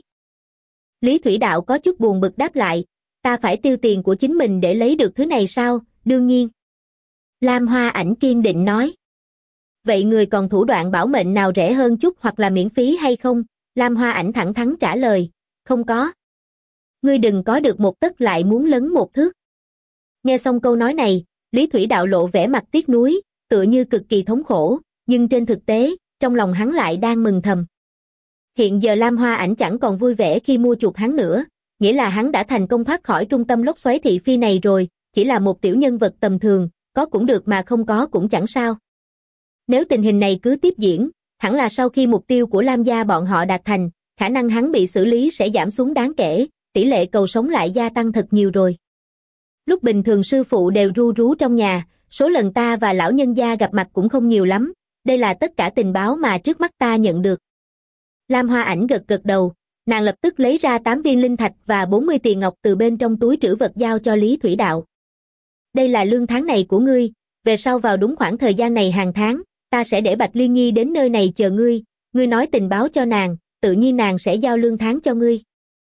Lý Thủy Đạo có chút buồn bực đáp lại, ta phải tiêu tiền của chính mình để lấy được thứ này sao? Đương nhiên. Lam Hoa Ảnh kiên định nói. Vậy người còn thủ đoạn bảo mệnh nào rẻ hơn chút hoặc là miễn phí hay không? Lam Hoa Ảnh thẳng thắn trả lời, không có. Ngươi đừng có được một tấc lại muốn lấn một thước. Nghe xong câu nói này, Lý Thủy Đạo lộ vẻ mặt tiếc nuối, tựa như cực kỳ thống khổ, nhưng trên thực tế, trong lòng hắn lại đang mừng thầm. Hiện giờ Lam Hoa Ảnh chẳng còn vui vẻ khi mua chuộc hắn nữa, nghĩa là hắn đã thành công thoát khỏi trung tâm lốc xoáy thị phi này rồi, chỉ là một tiểu nhân vật tầm thường, có cũng được mà không có cũng chẳng sao. Nếu tình hình này cứ tiếp diễn, hẳn là sau khi mục tiêu của Lam gia bọn họ đạt thành, khả năng hắn bị xử lý sẽ giảm xuống đáng kể, tỷ lệ cầu sống lại gia tăng thật nhiều rồi. Lúc bình thường sư phụ đều ru rú trong nhà, số lần ta và lão nhân gia gặp mặt cũng không nhiều lắm, đây là tất cả tình báo mà trước mắt ta nhận được. Lam Hoa Ảnh gật gật đầu, nàng lập tức lấy ra tám viên linh thạch và bốn mươi tiền ngọc từ bên trong túi trữ vật giao cho Lý Thủy Đạo. Đây là lương tháng này của ngươi, về sau vào đúng khoảng thời gian này hàng tháng, ta sẽ để Bạch Liên Nhi đến nơi này chờ ngươi, ngươi nói tình báo cho nàng, tự nhiên nàng sẽ giao lương tháng cho ngươi.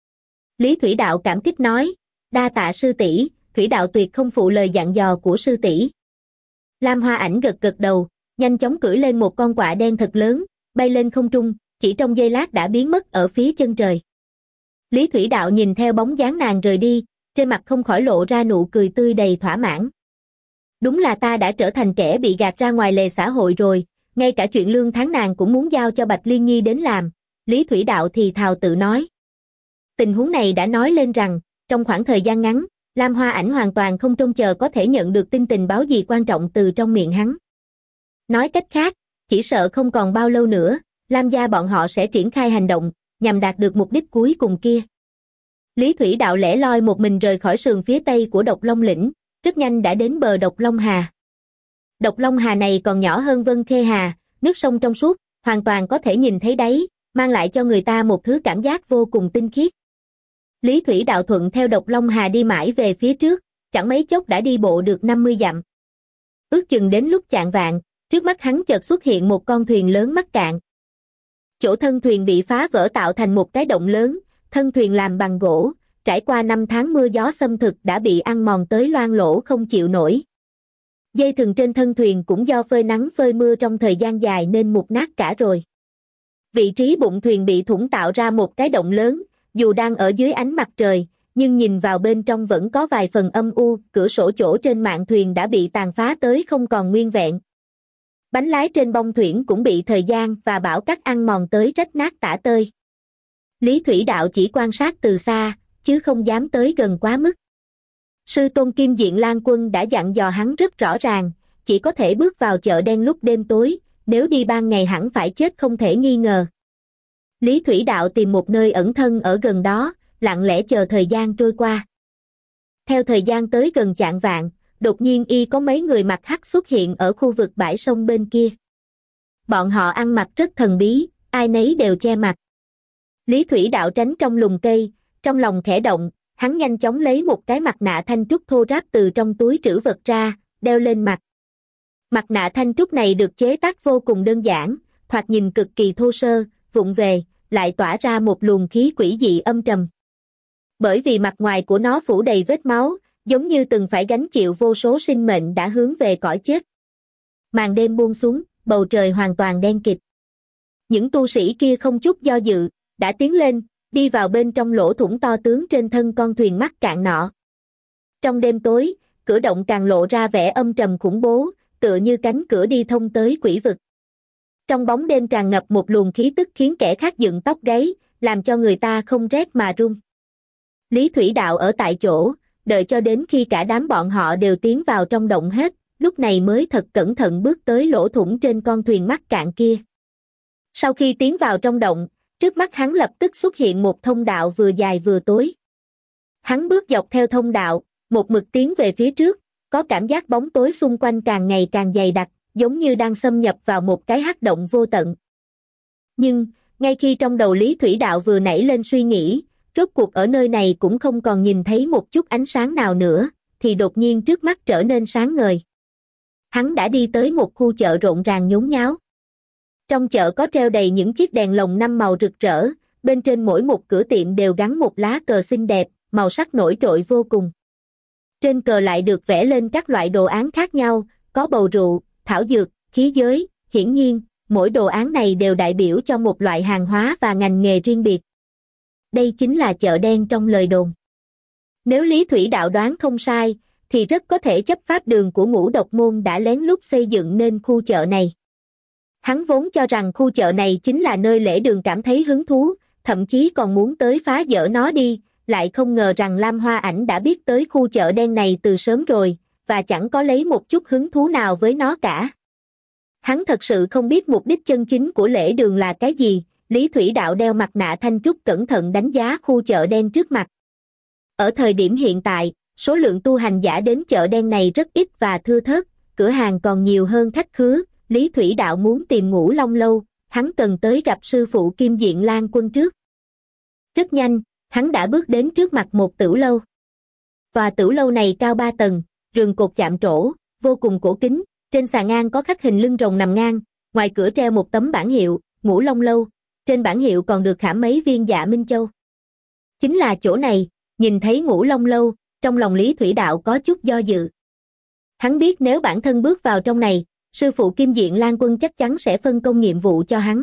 Lý Thủy Đạo cảm kích nói, đa tạ sư tỷ, Thủy Đạo tuyệt không phụ lời dặn dò của sư tỷ. Lam Hoa Ảnh gật gật đầu, nhanh chóng cưỡi lên một con quạ đen thật lớn, bay lên không trung, chỉ trong giây lát đã biến mất ở phía chân trời. Lý Thủy Đạo nhìn theo bóng dáng nàng rời đi, trên mặt không khỏi lộ ra nụ cười tươi đầy thỏa mãn. Đúng là ta đã trở thành kẻ bị gạt ra ngoài lề xã hội rồi, ngay cả chuyện lương tháng nàng cũng muốn giao cho Bạch Liên Nhi đến làm, Lý Thủy Đạo thì thào tự nói. Tình huống này đã nói lên rằng, trong khoảng thời gian ngắn, Lam Hoa Ảnh hoàn toàn không trông chờ có thể nhận được tin tình báo gì quan trọng từ trong miệng hắn. Nói cách khác, chỉ sợ không còn bao lâu nữa, Lam gia bọn họ sẽ triển khai hành động, nhằm đạt được mục đích cuối cùng kia. Lý Thủy Đạo lẻ loi một mình rời khỏi sườn phía tây của Độc Long Lĩnh, rất nhanh đã đến bờ Độc Long Hà. Độc Long Hà này còn nhỏ hơn Vân Khê Hà, nước sông trong suốt, hoàn toàn có thể nhìn thấy đáy, mang lại cho người ta một thứ cảm giác vô cùng tinh khiết. Lý Thủy Đạo thuận theo Độc Long Hà đi mãi về phía trước, chẳng mấy chốc đã đi bộ được năm mươi dặm. Ước chừng đến lúc chạng vạng, trước mắt hắn chợt xuất hiện một con thuyền lớn mắc cạn. Chỗ thân thuyền bị phá vỡ tạo thành một cái động lớn, thân thuyền làm bằng gỗ, trải qua năm tháng mưa gió xâm thực đã bị ăn mòn tới loang lỗ không chịu nổi. Dây thừng trên thân thuyền cũng do phơi nắng phơi mưa trong thời gian dài nên mục nát cả rồi. Vị trí bụng thuyền bị thủng tạo ra một cái động lớn, dù đang ở dưới ánh mặt trời, nhưng nhìn vào bên trong vẫn có vài phần âm u, cửa sổ chỗ trên mạn thuyền đã bị tàn phá tới không còn nguyên vẹn. Bánh lái trên bông thuyền cũng bị thời gian và bão cát ăn mòn tới rách nát tả tơi. Lý Thủy Đạo chỉ quan sát từ xa, chứ không dám tới gần quá mức. Sư tôn Kim Diện Lan Quân đã dặn dò hắn rất rõ ràng, chỉ có thể bước vào chợ đen lúc đêm tối, nếu đi ban ngày hẳn phải chết không thể nghi ngờ. Lý Thủy Đạo tìm một nơi ẩn thân ở gần đó, lặng lẽ chờ thời gian trôi qua. Theo thời gian tới gần chạng vạng, đột nhiên y có mấy người mặc hắc xuất hiện ở khu vực bãi sông bên kia. Bọn họ ăn mặc rất thần bí, ai nấy đều che mặt. Lý Thủy Đạo tránh trong lùm cây, trong lòng khẽ động, hắn nhanh chóng lấy một cái mặt nạ thanh trúc thô ráp từ trong túi trữ vật ra, đeo lên mặt. Mặt nạ thanh trúc này được chế tác vô cùng đơn giản, thoạt nhìn cực kỳ thô sơ, vụng về, lại tỏa ra một luồng khí quỷ dị âm trầm. Bởi vì mặt ngoài của nó phủ đầy vết máu, giống như từng phải gánh chịu vô số sinh mệnh đã hướng về cõi chết. Màn đêm buông xuống, bầu trời hoàn toàn đen kịt. Những tu sĩ kia không chút do dự, đã tiến lên, đi vào bên trong lỗ thủng to tướng trên thân con thuyền mắc cạn nọ. Trong đêm tối, cửa động càng lộ ra vẻ âm trầm khủng bố, tựa như cánh cửa đi thông tới quỷ vực. Trong bóng đêm tràn ngập một luồng khí tức khiến kẻ khác dựng tóc gáy, làm cho người ta không rét mà run. Lý Thủy Đạo ở tại chỗ, đợi cho đến khi cả đám bọn họ đều tiến vào trong động hết, lúc này mới thật cẩn thận bước tới lỗ thủng trên con thuyền mắc cạn kia. Sau khi tiến vào trong động, trước mắt hắn lập tức xuất hiện một thông đạo vừa dài vừa tối. Hắn bước dọc theo thông đạo, một mực tiến về phía trước, có cảm giác bóng tối xung quanh càng ngày càng dày đặc, giống như đang xâm nhập vào một cái hắc động vô tận. Nhưng, ngay khi trong đầu Lý Thủy Đạo vừa nảy lên suy nghĩ, rốt cuộc ở nơi này cũng không còn nhìn thấy một chút ánh sáng nào nữa, thì đột nhiên trước mắt trở nên sáng ngời. Hắn đã đi tới một khu chợ rộn ràng nhốn nháo. Trong chợ có treo đầy những chiếc đèn lồng năm màu rực rỡ, bên trên mỗi một cửa tiệm đều gắn một lá cờ xinh đẹp, màu sắc nổi trội vô cùng. Trên cờ lại được vẽ lên các loại đồ án khác nhau, có bầu rượu, thảo dược, khí giới, hiển nhiên, mỗi đồ án này đều đại biểu cho một loại hàng hóa và ngành nghề riêng biệt. Đây chính là chợ đen trong lời đồn. Nếu Lý Thủy Đạo đoán không sai, thì rất có thể chấp pháp đường của Ngũ Độc Môn đã lén lút xây dựng nên khu chợ này. Hắn vốn cho rằng khu chợ này chính là nơi Lễ Đường cảm thấy hứng thú, thậm chí còn muốn tới phá dỡ nó đi, lại không ngờ rằng Lam Hoa Ảnh đã biết tới khu chợ đen này từ sớm rồi, và chẳng có lấy một chút hứng thú nào với nó cả. Hắn thật sự không biết mục đích chân chính của Lễ Đường là cái gì. Lý Thủy Đạo đeo mặt nạ thanh trúc cẩn thận đánh giá khu chợ đen trước mặt. Ở thời điểm hiện tại, số lượng tu hành giả đến chợ đen này rất ít và thưa thớt, cửa hàng còn nhiều hơn khách khứa. Lý Thủy Đạo muốn tìm Ngũ Long Lâu, hắn cần tới gặp sư phụ Kim Diện Lan Quân trước. Rất nhanh, hắn đã bước đến trước mặt một tửu lâu. Tòa tửu lâu này cao ba tầng, rường cột chạm trổ, vô cùng cổ kính, trên xà ngang có khắc hình lưng rồng nằm ngang, ngoài cửa treo một tấm bảng hiệu, Ngũ Long Lâu, trên bảng hiệu còn được khảm mấy viên dạ minh châu. Chính là chỗ này. Nhìn thấy Ngũ Long Lâu, trong lòng Lý Thủy Đạo có chút do dự. Hắn biết nếu bản thân bước vào trong này, sư phụ Kim Diện Lan Quân chắc chắn sẽ phân công nhiệm vụ cho hắn.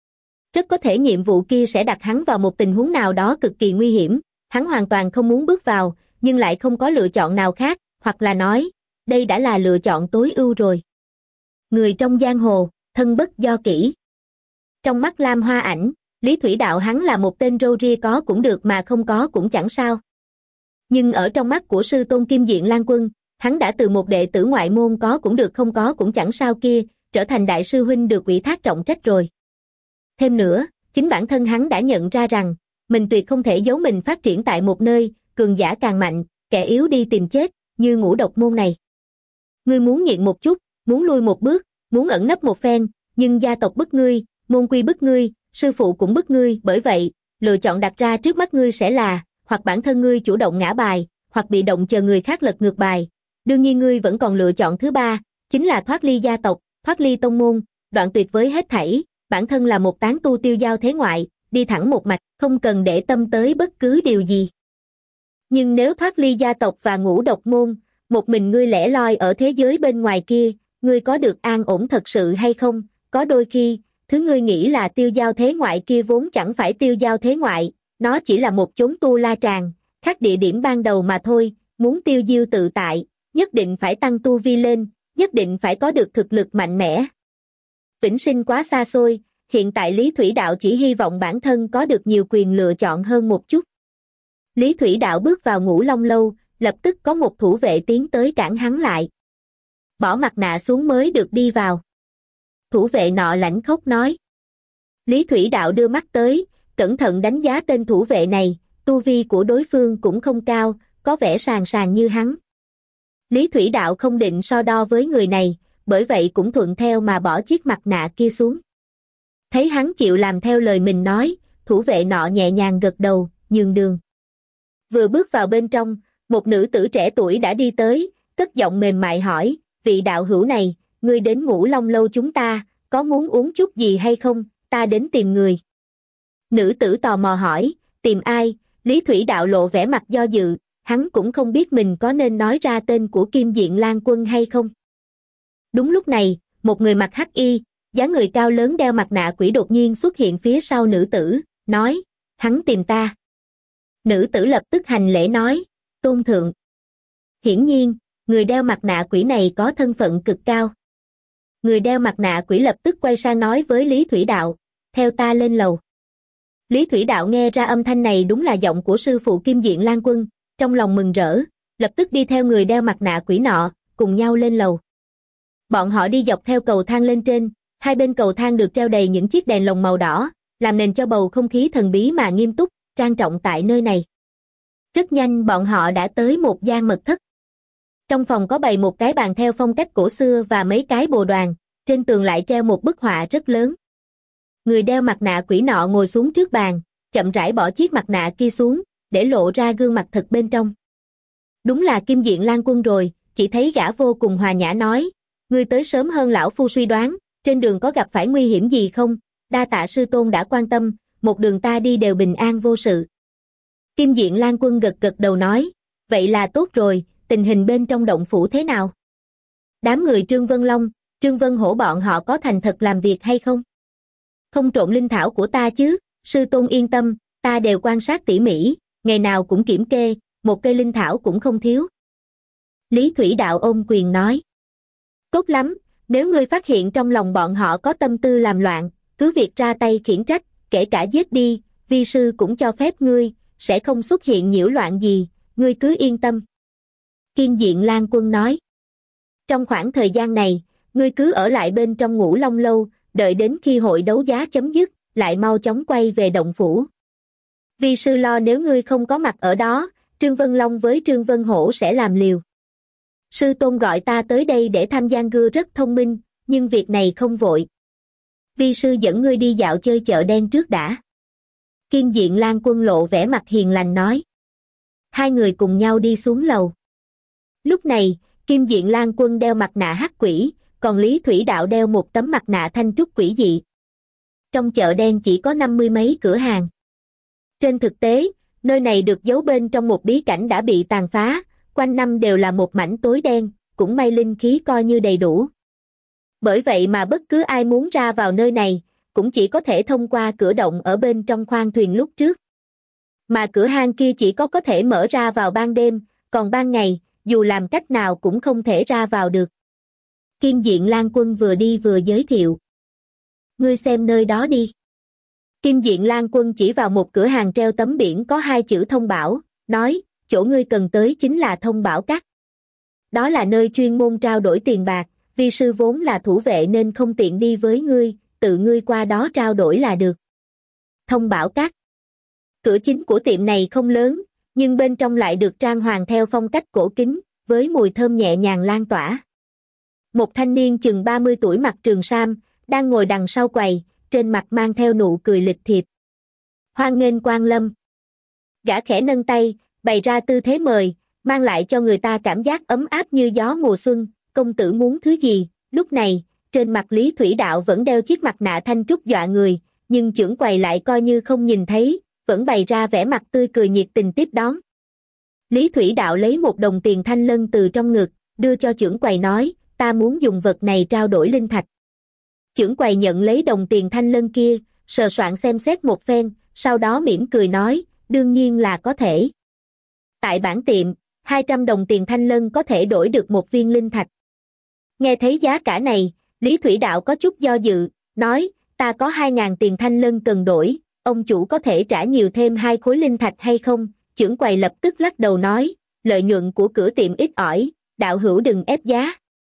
Rất có thể nhiệm vụ kia sẽ đặt hắn vào một tình huống nào đó cực kỳ nguy hiểm, hắn hoàn toàn không muốn bước vào, nhưng lại không có lựa chọn nào khác, hoặc là nói, đây đã là lựa chọn tối ưu rồi. Người trong giang hồ, thân bất do kỷ. Trong mắt Lam Hoa Ảnh, Lý Thủy Đạo hắn là một tên râu ria có cũng được mà không có cũng chẳng sao. Nhưng ở trong mắt của sư tôn Kim Diện Lan Quân, hắn đã từ một đệ tử ngoại môn có cũng được không có cũng chẳng sao kia, trở thành đại sư huynh được ủy thác trọng trách rồi. Thêm nữa, chính bản thân hắn đã nhận ra rằng, mình tuyệt không thể giấu mình phát triển tại một nơi, cường giả càng mạnh, kẻ yếu đi tìm chết, như Ngũ Độc Môn này. Ngươi muốn nhịn một chút, muốn lui một bước, muốn ẩn nấp một phen, nhưng gia tộc bức ngươi, môn quy bức ngươi, sư phụ cũng bức ngươi, bởi vậy, lựa chọn đặt ra trước mắt ngươi sẽ là, hoặc bản thân ngươi chủ động ngã bài, hoặc bị động chờ người khác lật ngược bài. Đương nhiên ngươi vẫn còn lựa chọn thứ ba, chính là thoát ly gia tộc, thoát ly tông môn, đoạn tuyệt với hết thảy, bản thân là một tán tu tiêu giao thế ngoại, đi thẳng một mạch, không cần để tâm tới bất cứ điều gì. Nhưng nếu thoát ly gia tộc và Ngũ Độc Môn, một mình ngươi lẻ loi ở thế giới bên ngoài kia, ngươi có được an ổn thật sự hay không? Có đôi khi, thứ ngươi nghĩ là tiêu giao thế ngoại kia vốn chẳng phải tiêu giao thế ngoại, nó chỉ là một chốn tu la tràng, khác địa điểm ban đầu mà thôi, muốn tiêu diêu tự tại, nhất định phải tăng tu vi lên, nhất định phải có được thực lực mạnh mẽ. Vĩnh sinh quá xa xôi, hiện tại Lý Thủy Đạo chỉ hy vọng bản thân có được nhiều quyền lựa chọn hơn một chút. Lý Thủy Đạo bước vào Ngũ Long Lâu, lập tức có một thủ vệ tiến tới cản hắn lại. Bỏ mặt nạ xuống mới được đi vào. Thủ vệ nọ lãnh khốc nói. Lý Thủy Đạo đưa mắt tới, cẩn thận đánh giá tên thủ vệ này, tu vi của đối phương cũng không cao, có vẻ sàn sàn như hắn. Lý Thủy Đạo không định so đo với người này, bởi vậy cũng thuận theo mà bỏ chiếc mặt nạ kia xuống. Thấy hắn chịu làm theo lời mình nói, thủ vệ nọ nhẹ nhàng gật đầu, nhường đường. Vừa bước vào bên trong, một nữ tử trẻ tuổi đã đi tới, cất giọng mềm mại hỏi, vị đạo hữu này, ngươi đến Ngũ Long Lâu chúng ta, có muốn uống chút gì hay không, ta đến tìm người. Nữ tử tò mò hỏi, tìm ai? Lý Thủy Đạo lộ vẻ mặt do dự, hắn cũng không biết mình có nên nói ra tên của Kim Diện Lang Quân hay không. Đúng lúc này, một người mặc hắc y, dáng người cao lớn đeo mặt nạ quỷ đột nhiên xuất hiện phía sau nữ tử, nói, hắn tìm ta. Nữ tử lập tức hành lễ nói, tôn thượng. Hiển nhiên, người đeo mặt nạ quỷ này có thân phận cực cao. Người đeo mặt nạ quỷ lập tức quay sang nói với Lý Thủy Đạo, theo ta lên lầu. Lý Thủy Đạo nghe ra âm thanh này đúng là giọng của sư phụ Kim Diện Lang Quân, trong lòng mừng rỡ, lập tức đi theo người đeo mặt nạ quỷ nọ, cùng nhau lên lầu. Bọn họ đi dọc theo cầu thang lên trên, hai bên cầu thang được treo đầy những chiếc đèn lồng màu đỏ, làm nền cho bầu không khí thần bí mà nghiêm túc, trang trọng tại nơi này. Rất nhanh bọn họ đã tới một gian mật thất. Trong phòng có bày một cái bàn theo phong cách cổ xưa và mấy cái bồ đoàn, trên tường lại treo một bức họa rất lớn. Người đeo mặt nạ quỷ nọ ngồi xuống trước bàn, chậm rãi bỏ chiếc mặt nạ kia xuống, để lộ ra gương mặt thật bên trong. Đúng là Kim Diện Lang Quân rồi, chỉ thấy gã vô cùng hòa nhã nói, ngươi tới sớm hơn lão phu suy đoán, trên đường có gặp phải nguy hiểm gì không? Đa tạ sư tôn đã quan tâm, một đường ta đi đều bình an vô sự. Kim Diện Lang Quân gật gật đầu nói, vậy là tốt rồi, tình hình bên trong động phủ thế nào? Đám người Trương Vân Long, Trương Vân Hổ bọn họ có thành thật làm việc hay không? Không trộn linh thảo của ta chứ? Sư tôn yên tâm, ta đều quan sát tỉ mỉ, ngày nào cũng kiểm kê, một cây linh thảo cũng không thiếu. Lý Thủy Đạo ôm quyền nói, tốt lắm, nếu ngươi phát hiện trong lòng bọn họ có tâm tư làm loạn, cứ việc ra tay khiển trách, kể cả giết đi, vi sư cũng cho phép ngươi, sẽ không xuất hiện nhiễu loạn gì, ngươi cứ yên tâm. Kim Diện Lang Quân nói, trong khoảng thời gian này, ngươi cứ ở lại bên trong Ngũ Long Lâu, đợi đến khi hội đấu giá chấm dứt, lại mau chóng quay về động phủ. Vi sư lo nếu ngươi không có mặt ở đó, Trương Vân Long với Trương Vân Hổ sẽ làm liều. Sư tôn gọi ta tới đây để tham gia gưa rất thông minh, nhưng việc này không vội. Vi sư dẫn ngươi đi dạo chơi chợ đen trước đã. Kim Diện Lang Quân lộ vẻ mặt hiền lành nói. Hai người cùng nhau đi xuống lầu. Lúc này, Kim Diện Lang Quân đeo mặt nạ hắc quỷ, còn Lý Thủy Đạo đeo một tấm mặt nạ thanh trúc quỷ dị. Trong chợ đen chỉ có năm mươi mấy cửa hàng. Trên thực tế, nơi này được giấu bên trong một bí cảnh đã bị tàn phá, quanh năm đều là một mảnh tối đen, cũng may linh khí coi như đầy đủ. Bởi vậy mà bất cứ ai muốn ra vào nơi này, cũng chỉ có thể thông qua cửa động ở bên trong khoang thuyền lúc trước. Mà cửa hang kia chỉ có có thể mở ra vào ban đêm, còn ban ngày, dù làm cách nào cũng không thể ra vào được. Kim Diện Lang Quân vừa đi vừa giới thiệu. Ngươi xem nơi đó đi. Kim Diện Lang Quân chỉ vào một cửa hàng treo tấm biển có hai chữ thông bảo, nói, chỗ ngươi cần tới chính là Thông Bảo Các. Đó là nơi chuyên môn trao đổi tiền bạc, vi sư vốn là thủ vệ nên không tiện đi với ngươi, tự ngươi qua đó trao đổi là được. Thông Bảo Các. Cửa chính của tiệm này không lớn, nhưng bên trong lại được trang hoàng theo phong cách cổ kính, với mùi thơm nhẹ nhàng lan tỏa. Một thanh niên chừng ba mươi tuổi mặc trường sam, đang ngồi đằng sau quầy, trên mặt mang theo nụ cười lịch thiệp. Hoan nghênh Quang Lâm. Gã khẽ nâng tay, bày ra tư thế mời, mang lại cho người ta cảm giác ấm áp như gió mùa xuân. Công tử muốn thứ gì? Lúc này, trên mặt Lý Thủy Đạo vẫn đeo chiếc mặt nạ thanh trúc dọa người, nhưng trưởng quầy lại coi như không nhìn thấy, vẫn bày ra vẻ mặt tươi cười nhiệt tình tiếp đón. Lý Thủy Đạo lấy một đồng tiền thanh lân từ trong ngực, đưa cho trưởng quầy nói, ta muốn dùng vật này trao đổi linh thạch. Chưởng quầy nhận lấy đồng tiền thanh lân kia, sờ soạn xem xét một phen, sau đó mỉm cười nói, đương nhiên là có thể. Tại bản tiệm, hai trăm đồng tiền thanh lân có thể đổi được một viên linh thạch. Nghe thấy giá cả này, Lý Thủy Đạo có chút do dự, nói, ta có hai ngàn tiền thanh lân cần đổi, ông chủ có thể trả nhiều thêm hai khối linh thạch hay không? Chưởng quầy lập tức lắc đầu nói, lợi nhuận của cửa tiệm ít ỏi, đạo hữu đừng ép giá.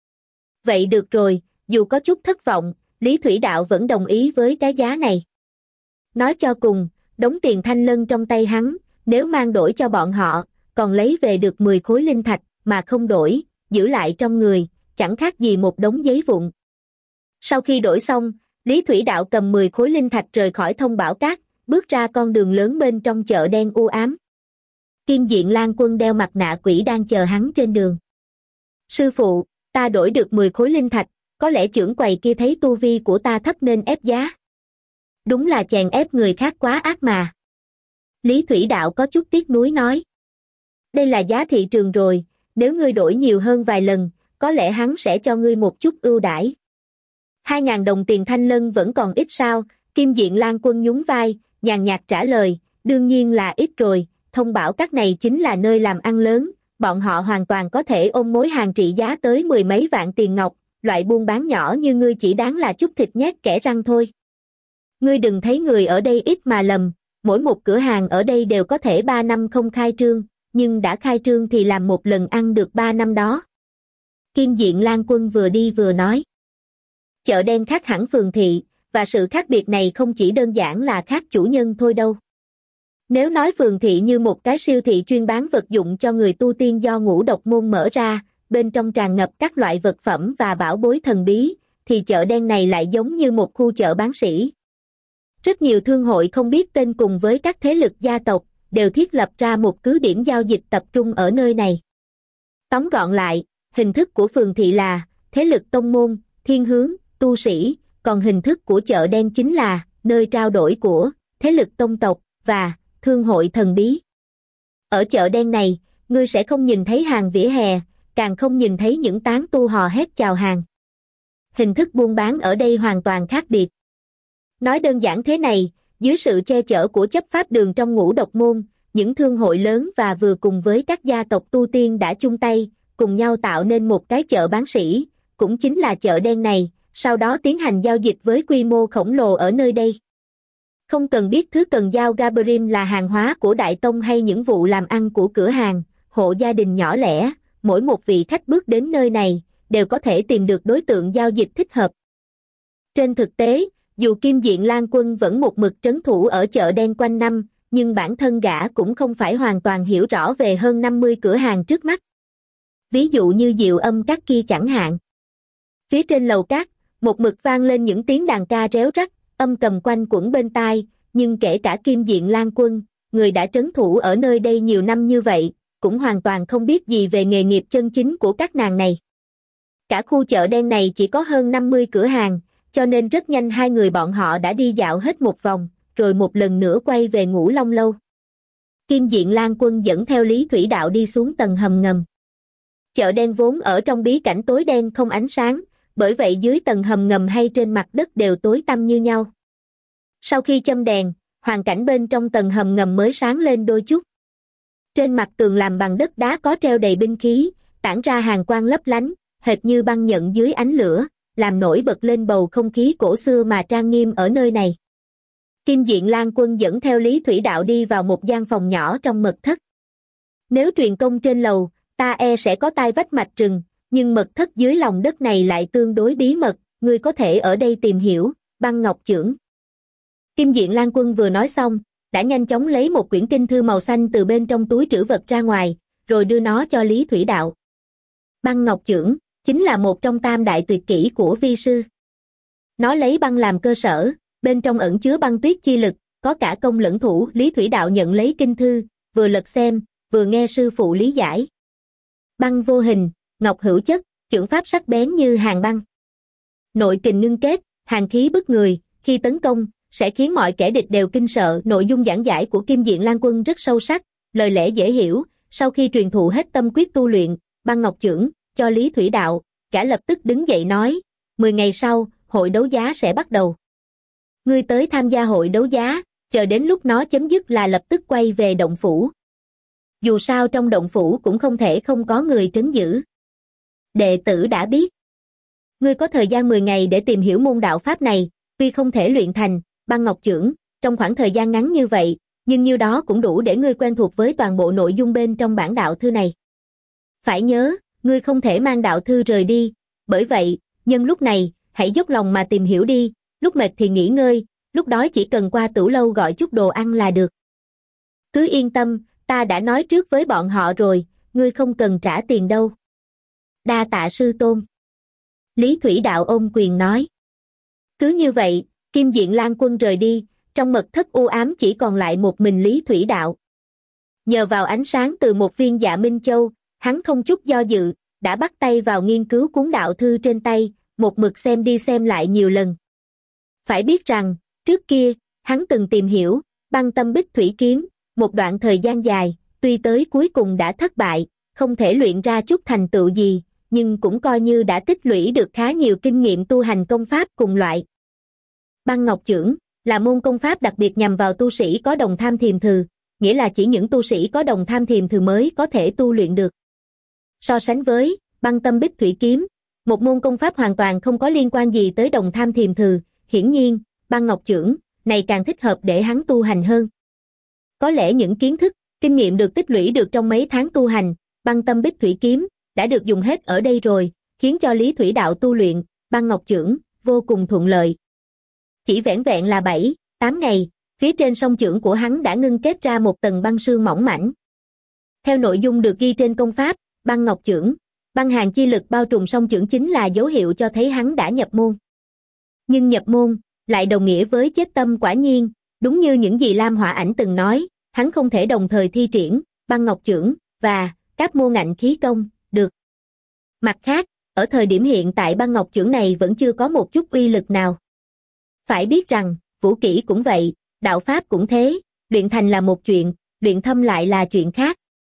Vậy được rồi, dù có chút thất vọng, Lý Thủy Đạo vẫn đồng ý với cái giá này. Nói cho cùng, đống tiền thanh lân trong tay hắn, nếu mang đổi cho bọn họ, còn lấy về được mười khối linh thạch, mà không đổi, giữ lại trong người, chẳng khác gì một đống giấy vụn. Sau khi đổi xong, Lý Thủy Đạo cầm mười khối linh thạch rời khỏi Thông Bảo Các, bước ra con đường lớn bên trong chợ đen u ám. Kim Diện Lang Quân đeo mặt nạ quỷ đang chờ hắn trên đường. Sư phụ, ta đổi được mười khối linh thạch, có lẽ chưởng quầy kia thấy tu vi của ta thấp nên ép giá. Đúng là chèn ép người khác quá ác mà. Lý Thủy Đạo có chút tiếc nuối nói. Đây là giá thị trường rồi, nếu ngươi đổi nhiều hơn vài lần, có lẽ hắn sẽ cho ngươi một chút ưu đãi. Hai ngàn đồng tiền thanh lân vẫn còn ít sao? Kim Diện Lang Quân nhún vai, nhàn nhạt trả lời, đương nhiên là ít rồi, Thông Bảo Các này chính là nơi làm ăn lớn, bọn họ hoàn toàn có thể ôm mối hàng trị giá tới mười mấy vạn tiền ngọc, loại buôn bán nhỏ như ngươi chỉ đáng là chút thịt nhét kẽ răng thôi. Ngươi đừng thấy người ở đây ít mà lầm, mỗi một cửa hàng ở đây đều có thể ba năm không khai trương, nhưng đã khai trương thì làm một lần ăn được ba năm đó. Kim Diện Lang Quân vừa đi vừa nói. Chợ đen khác hẳn phường thị, và sự khác biệt này không chỉ đơn giản là khác chủ nhân thôi đâu. Nếu nói phường thị như một cái siêu thị chuyên bán vật dụng cho người tu tiên do Ngũ Độc Môn mở ra, bên trong tràn ngập các loại vật phẩm và bảo bối thần bí, thì chợ đen này lại giống như một khu chợ bán sỉ. Rất nhiều thương hội không biết tên cùng với các thế lực gia tộc, đều thiết lập ra một cứ điểm giao dịch tập trung ở nơi này. Tóm gọn lại, hình thức của phường thị là thế lực tông môn, thiên hướng, tu sĩ, còn hình thức của chợ đen chính là nơi trao đổi của thế lực tông tộc và thương hội thần bí. Ở chợ đen này, ngươi sẽ không nhìn thấy hàng vỉa hè, càng không nhìn thấy những tán tu hò hét chào hàng. Hình thức buôn bán ở đây hoàn toàn khác biệt. Nói đơn giản thế này, dưới sự che chở của chấp pháp đường trong Ngũ Độc Môn, những thương hội lớn và vừa cùng với các gia tộc tu tiên đã chung tay, cùng nhau tạo nên một cái chợ bán sỉ, cũng chính là chợ đen này, sau đó tiến hành giao dịch với quy mô khổng lồ ở nơi đây. Không cần biết thứ cần giao Gaberim là hàng hóa của Đại Tông hay những vụ làm ăn của cửa hàng, hộ gia đình nhỏ lẻ, mỗi một vị khách bước đến nơi này, đều có thể tìm được đối tượng giao dịch thích hợp. Trên thực tế, dù Kim Diện Lang Quân vẫn một mực trấn thủ ở chợ đen quanh năm, nhưng bản thân gã cũng không phải hoàn toàn hiểu rõ về hơn năm mươi cửa hàng trước mắt. Ví dụ như Diệu Âm Các kia chẳng hạn. Phía trên lầu cát, một mực vang lên những tiếng đàn ca réo rắt, âm cầm quanh quẩn bên tai, nhưng kể cả Kim Diện Lang Quân, người đã trấn thủ ở nơi đây nhiều năm như vậy, cũng hoàn toàn không biết gì về nghề nghiệp chân chính của các nàng này. Cả khu chợ đen này chỉ có hơn năm mươi cửa hàng, cho nên rất nhanh hai người bọn họ đã đi dạo hết một vòng, rồi một lần nữa quay về Ngũ Long Lâu. Kim Diện Lang Quân dẫn theo Lý Thủy Đạo đi xuống tầng hầm ngầm. Chợ đen vốn ở trong bí cảnh tối đen không ánh sáng, bởi vậy dưới tầng hầm ngầm hay trên mặt đất đều tối tăm như nhau. Sau khi châm đèn, hoàn cảnh bên trong tầng hầm ngầm mới sáng lên đôi chút. Trên mặt tường làm bằng đất đá có treo đầy binh khí, tản ra hàn quang lấp lánh, hệt như băng nhận dưới ánh lửa, làm nổi bật lên bầu không khí cổ xưa mà trang nghiêm ở nơi này. Kim Diện Lang Quân dẫn theo Lý Thủy Đạo đi vào một gian phòng nhỏ trong mật thất. Nếu truyền công trên lầu, ta e sẽ có tai vách mạch rừng, nhưng mật thất dưới lòng đất này lại tương đối bí mật, ngươi có thể ở đây tìm hiểu. Băng Ngọc Chưởng. Kim Diện Lang Quân vừa nói xong, đã nhanh chóng lấy một quyển kinh thư màu xanh từ bên trong túi trữ vật ra ngoài, rồi đưa nó cho Lý Thủy Đạo. Băng Ngọc Chưởng chính là một trong tam đại tuyệt kỹ của vi sư. Nó lấy băng làm cơ sở, bên trong ẩn chứa băng tuyết chi lực, có cả công lẫn thủ. Lý Thủy Đạo nhận lấy kinh thư, vừa lật xem, vừa nghe sư phụ lý giải. Băng vô hình, ngọc hữu chất, chưởng pháp sắc bén như hàn băng. Nội kình ngưng kết, hàn khí bức người, khi tấn công, sẽ khiến mọi kẻ địch đều kinh sợ. Nội dung giảng giải của Kim Diện Lang Quân rất sâu sắc, lời lẽ dễ hiểu. Sau khi truyền thụ hết tâm quyết tu luyện, băng ngọc chưởng cho Lý Thủy Đạo, gã lập tức đứng dậy nói, mười ngày sau, hội đấu giá sẽ bắt đầu. Ngươi tới tham gia hội đấu giá, chờ đến lúc nó chấm dứt là lập tức quay về động phủ. Dù sao trong động phủ cũng không thể không có người trấn giữ. Đệ tử đã biết. Ngươi có thời gian mười ngày để tìm hiểu môn đạo pháp này, tuy không thể luyện thành, băng ngọc chưởng, trong khoảng thời gian ngắn như vậy, nhưng như đó cũng đủ để ngươi quen thuộc với toàn bộ nội dung bên trong bản đạo thư này. Phải nhớ, ngươi không thể mang đạo thư rời đi, bởi vậy, nhân lúc này, hãy dốc lòng mà tìm hiểu đi, lúc mệt thì nghỉ ngơi, lúc đói chỉ cần qua tửu lâu gọi chút đồ ăn là được. Cứ yên tâm, ta đã nói trước với bọn họ rồi, ngươi không cần trả tiền đâu. Đa tạ sư tôn. Lý Thủy Đạo ôm quyền nói. Cứ như vậy, Kim Diện Lan Quân rời đi, trong mật thất u ám chỉ còn lại một mình Lý Thủy Đạo. Nhờ vào ánh sáng từ một viên Dạ Minh Châu, hắn không chút do dự, đã bắt tay vào nghiên cứu cuốn đạo thư trên tay, một mực xem đi xem lại nhiều lần. Phải biết rằng, trước kia, hắn từng tìm hiểu, băng tâm bích thủy kiếm, một đoạn thời gian dài, tuy tới cuối cùng đã thất bại, không thể luyện ra chút thành tựu gì, nhưng cũng coi như đã tích lũy được khá nhiều kinh nghiệm tu hành công pháp cùng loại. Băng Ngọc Chưởng là môn công pháp đặc biệt nhằm vào tu sĩ có đồng tham thiềm thừ, nghĩa là chỉ những tu sĩ có đồng tham thiềm thừ mới có thể tu luyện được. So sánh với băng tâm bích thủy kiếm, một môn công pháp hoàn toàn không có liên quan gì tới đồng tham thiềm thừ, hiển nhiên, băng ngọc chưởng này càng thích hợp để hắn tu hành hơn. Có lẽ những kiến thức, kinh nghiệm được tích lũy được trong mấy tháng tu hành, băng tâm bích thủy kiếm đã được dùng hết ở đây rồi, khiến cho Lý Thủy Đạo tu luyện băng ngọc chưởng vô cùng thuận lợi. Chỉ vẻn vẹn là bảy, tám ngày, phía trên song chưởng của hắn đã ngưng kết ra một tầng băng sương mỏng mảnh. Theo nội dung được ghi trên công pháp, băng ngọc chưởng, băng hàn chi lực bao trùm song chưởng chính là dấu hiệu cho thấy hắn đã nhập môn. Nhưng nhập môn, lại đồng nghĩa với chết tâm quả nhiên, đúng như những gì Lam Hỏa Ảnh từng nói, hắn không thể đồng thời thi triển băng ngọc chưởng và các môn ngạnh khí công, được. Mặt khác, ở thời điểm hiện tại băng ngọc chưởng này vẫn chưa có một chút uy lực nào. Phải biết rằng, vũ kỹ cũng vậy, đạo pháp cũng thế, luyện thành là một chuyện, luyện thâm lại là chuyện khác.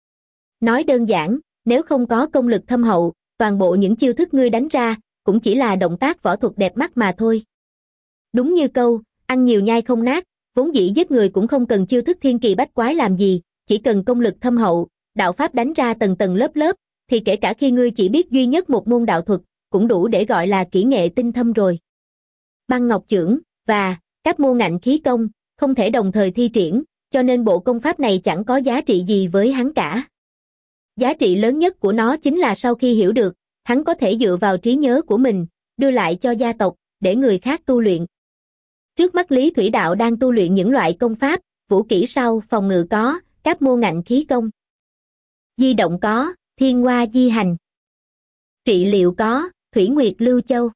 Nói đơn giản, nếu không có công lực thâm hậu, toàn bộ những chiêu thức ngươi đánh ra, cũng chỉ là động tác võ thuật đẹp mắt mà thôi. Đúng như câu, ăn nhiều nhai không nát, vốn dĩ giết người cũng không cần chiêu thức thiên kỳ bách quái làm gì, chỉ cần công lực thâm hậu, đạo pháp đánh ra tầng tầng lớp lớp, thì kể cả khi ngươi chỉ biết duy nhất một môn đạo thuật, cũng đủ để gọi là kỹ nghệ tinh thâm rồi. Băng ngọc chưởng và các môn ngạnh khí công không thể đồng thời thi triển, cho nên bộ công pháp này chẳng có giá trị gì với hắn cả. Giá trị lớn nhất của nó chính là sau khi hiểu được, hắn có thể dựa vào trí nhớ của mình, đưa lại cho gia tộc, để người khác tu luyện. Trước mắt Lý Thủy Đạo đang tu luyện những loại công pháp, vũ kỹ sau phòng ngự có, các môn ngạnh khí công. Di động có, thiên hoa di hành. Trị liệu có, thủy nguyệt lưu châu.